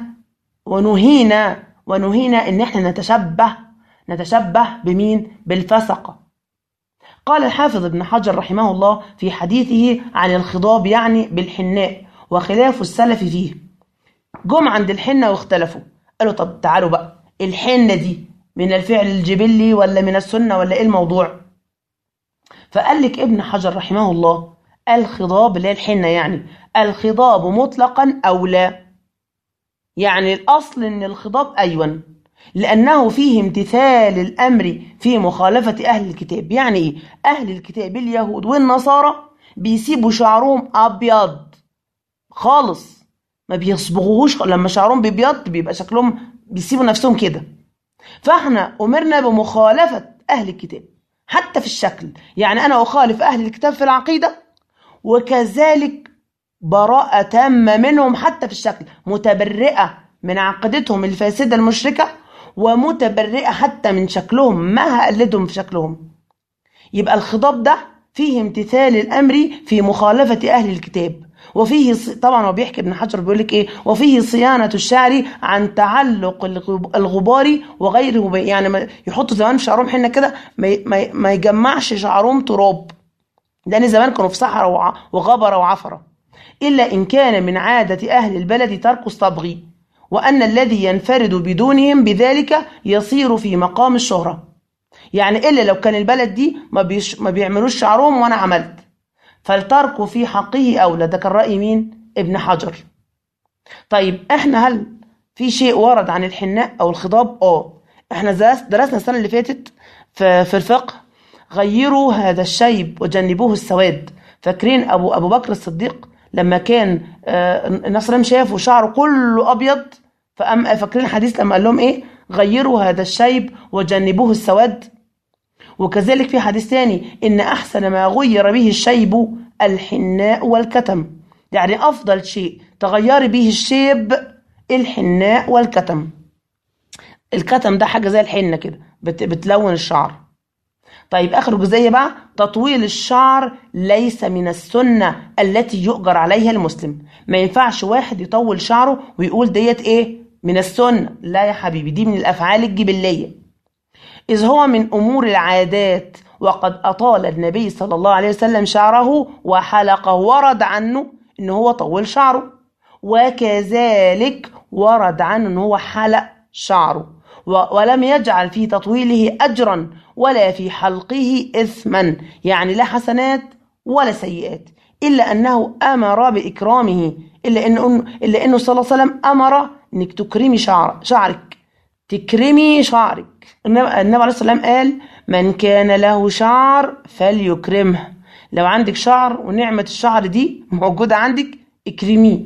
ونهينا ونهينا إن إحنا نتشبه نتشبه بمين؟ بالفسقة. قال الحافظ ابن حجر رحمه الله في حديثه عن الخضاب يعني بالحناء وخلاف السلف فيه، جم عند الحنة واختلفوا، قالوا طب تعالوا بقى، الحنة دي من الفعل الجبلي ولا من السنة ولا ايه الموضوع؟ فقال لك ابن حجر رحمه الله الخضاب اللي هي الحنة يعني الخضاب مطلقا أو لا، يعني الأصل ان الخضاب أيوة، لأنه فيه امتثال الأمر في مخالفة أهل الكتاب. يعني ايه؟ أهل الكتاب اليهود والنصارى بيسيبوا شعرهم أبيض خالص، ما بيصبغوهوش، لما شعرهم بيبيض بيبقى شكلهم بيسيبوا نفسهم كده. فاحنا أمرنا بمخالفة أهل الكتاب حتى في الشكل، يعني أنا أخالف أهل الكتاب في العقيدة، وكذلك براءة تامة منهم حتى في الشكل، متبرئة من عقيدتهم الفاسدة المشركة، ومتبرئة حتى من شكلهم ما هقلدهم في شكلهم. يبقى الخضاب ده فيه امتثال الأمر في مخالفة أهل الكتاب، وفيه طبعا هو بيحكي ابن حجر بيقول لك ايه، وفيه صيانة الشعر عن تعلق الغبار وغيره، يعني يحطوا زمان في شعرهم حنة كده ما ما يجمعش شعرهم تراب، لأن زمان كانوا في صحراء وغبرة وعفرة، إلا إن كان من عادة أهل البلد ترك الصبغ، وأن الذي ينفرد بدونهم بذلك يصير في مقام الشهرة. يعني إلا لو كان البلد دي ما, بيش ما بيعملوش شعرهم وأنا عملت، فالترك في حقه أولى. ده كان رأي مين؟ ابن حجر. طيب احنا هل في شيء ورد عن الحناء أو الخضاب؟ اه احنا درسنا السنة اللي فاتت في الفقه غيروا هذا الشيب وجنبوه السواد. فاكرين أبو, أبو بكر الصديق لما كان الناس لم شافوا شعره كله أبيض، فاكرين الحديث لما قال لهم ايه؟ غيروا هذا الشيب وجنبوه السواد. وكذلك في حديث ثاني إن أحسن ما غير به الشيب الحناء والكتم، يعني أفضل شيء تغير به الشيب الحناء والكتم. الكتم ده حاجة زي الحنة كده بتلون الشعر. طيب آخر جزئية بقى، تطويل الشعر ليس من السنة التي يؤجر عليها المسلم. ما ينفعش واحد يطول شعره ويقول ديت ايه من السنة، لا يا حبيبي، دي من الأفعال الجبلية، إذ هو من أمور العادات، وقد أطال النبي صلى الله عليه وسلم شعره وحلقه، ورد عنه إنه هو طول شعره، وكذلك ورد عنه إنه هو حلق شعره، ولم يجعل في تطويله أجرا ولا في حلقه إثما، يعني لا حسنات ولا سيئات، إلا أنه أمر بإكرامه، إلا إنه, إلا إنه صلى الله عليه وسلم أمر إنك تكرمي شعر شعرك تكرمي شعرك. النبي عليه الصلاة والسلام قال من كان له شعر فليكرمه، لو عندك شعر ونعمة الشعر دي موجودة عندك اكرميه.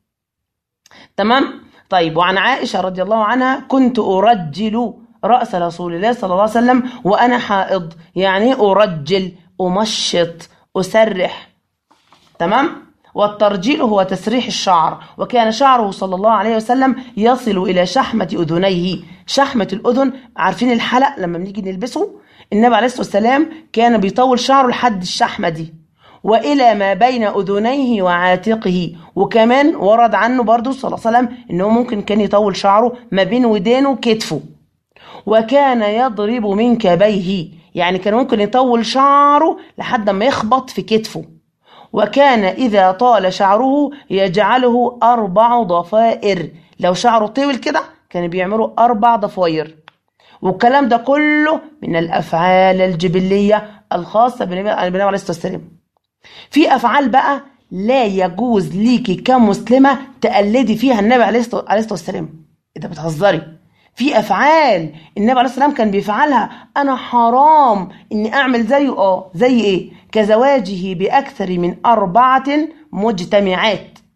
تمام؟ طيب وعن عائشة رضي الله عنها كنت أرجل رأس رسول الله صلى الله عليه وسلم وأنا حائض، يعني أرجل أمشط أسرح. تمام؟ والترجيل هو تسريح الشعر، وكان شعره صلى الله عليه وسلم يصل إلى شحمة أذنيه. شحمة الأذن عارفين الحلق لما بنيجي نلبسه؟ النبي عليه الصلاة والسلام كان بيطول شعره لحد الشحمة دي، وإلى ما بين أذنيه وعاتقه. وكمان ورد عنه برضو صلى الله عليه وسلم إنه ممكن كان يطول شعره ما بين ودانه وكتفه. وكان يضرب من كبيه، يعني كان ممكن يطول شعره لحد ما يخبط في كتفه. وكان إذا طال شعره يجعله أربع ضفائر، لو شعره طويل كده كان بيعملوا أربع ضفائر. والكلام ده كله من الأفعال الجبلية الخاصة بالنبي عليه الصلاة والسلام. في أفعال بقى لا يجوز ليكي كمسلمة تقلدي فيها النبي عليه الصلاة والسلام. إذا بتهزري، في أفعال النبي عليه الصلاة والسلام كان بيفعلها أنا حرام إني أعمل زيه. آه زي إيه؟ كزواجه بأكثر من أربعة مجتمعات،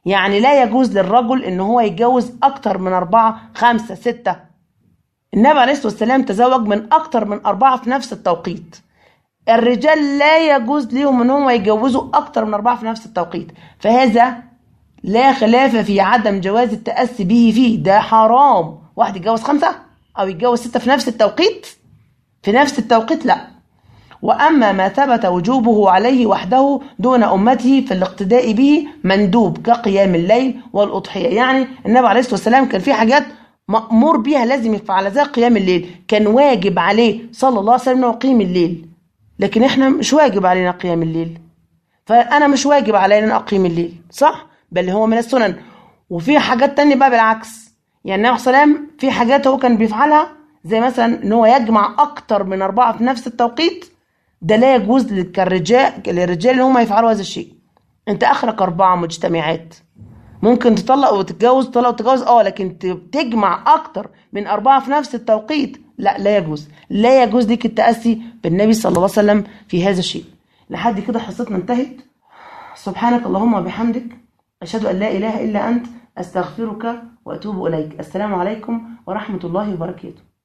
يعني لا يجوز للرجل ان هو يتجوز اكتر من اربعة خمسة ستة. النبي عليه الصلاة والسلام تزوج من اكتر من اربعة في نفس التوقيت. الرجال لا يجوز لهم ان هم يتجوزوا اكتر من اربعة في نفس التوقيت، فهذا لا خلاف في عدم جواز التأسي به فيه. ده حرام واحد يتجوز خمسة او يتجوز ستة في نفس التوقيت، في نفس التوقيت لا. وأما ما ثبت وجوبه عليه وحده دون أمته في الاقتداء به مندوب كقيام الليل والأضحية. يعني النبي عليه الصلاة والسلام كان في حاجات مأمور بيها لازم يفعلها زي قيام الليل، كان واجب عليه صلى الله عليه وسلم انه يقيم الليل، لكن احنا مش واجب علينا قيام الليل، فأنا مش واجب علينا أن أقيم الليل، صح؟ بل هو من السنن. وفي حاجات تانية بقى بالعكس، يعني النبي صلى الله عليه وسلم في حاجات هو كان بيفعلها زي مثلا ان هو يجمع اكتر من اربعة في نفس التوقيت، ده لا يجوز للرجال للرجال ان هم يفعلوا هذا الشيء. انت اخرك اربعة مجتمعات، ممكن تطلق وتتجوز، تطلق وتتجوز اه، لكن تجمع اكتر من اربعة في نفس التوقيت لا، لا يجوز. لا يجوز لك التأسي بالنبي صلى الله عليه وسلم في هذا الشيء. لحد كده حصتنا انتهت. سبحانك اللهم وبحمدك، أشهد أن لا إله إلا أنت، أستغفرك وأتوب إليك. السلام عليكم ورحمة الله وبركاته.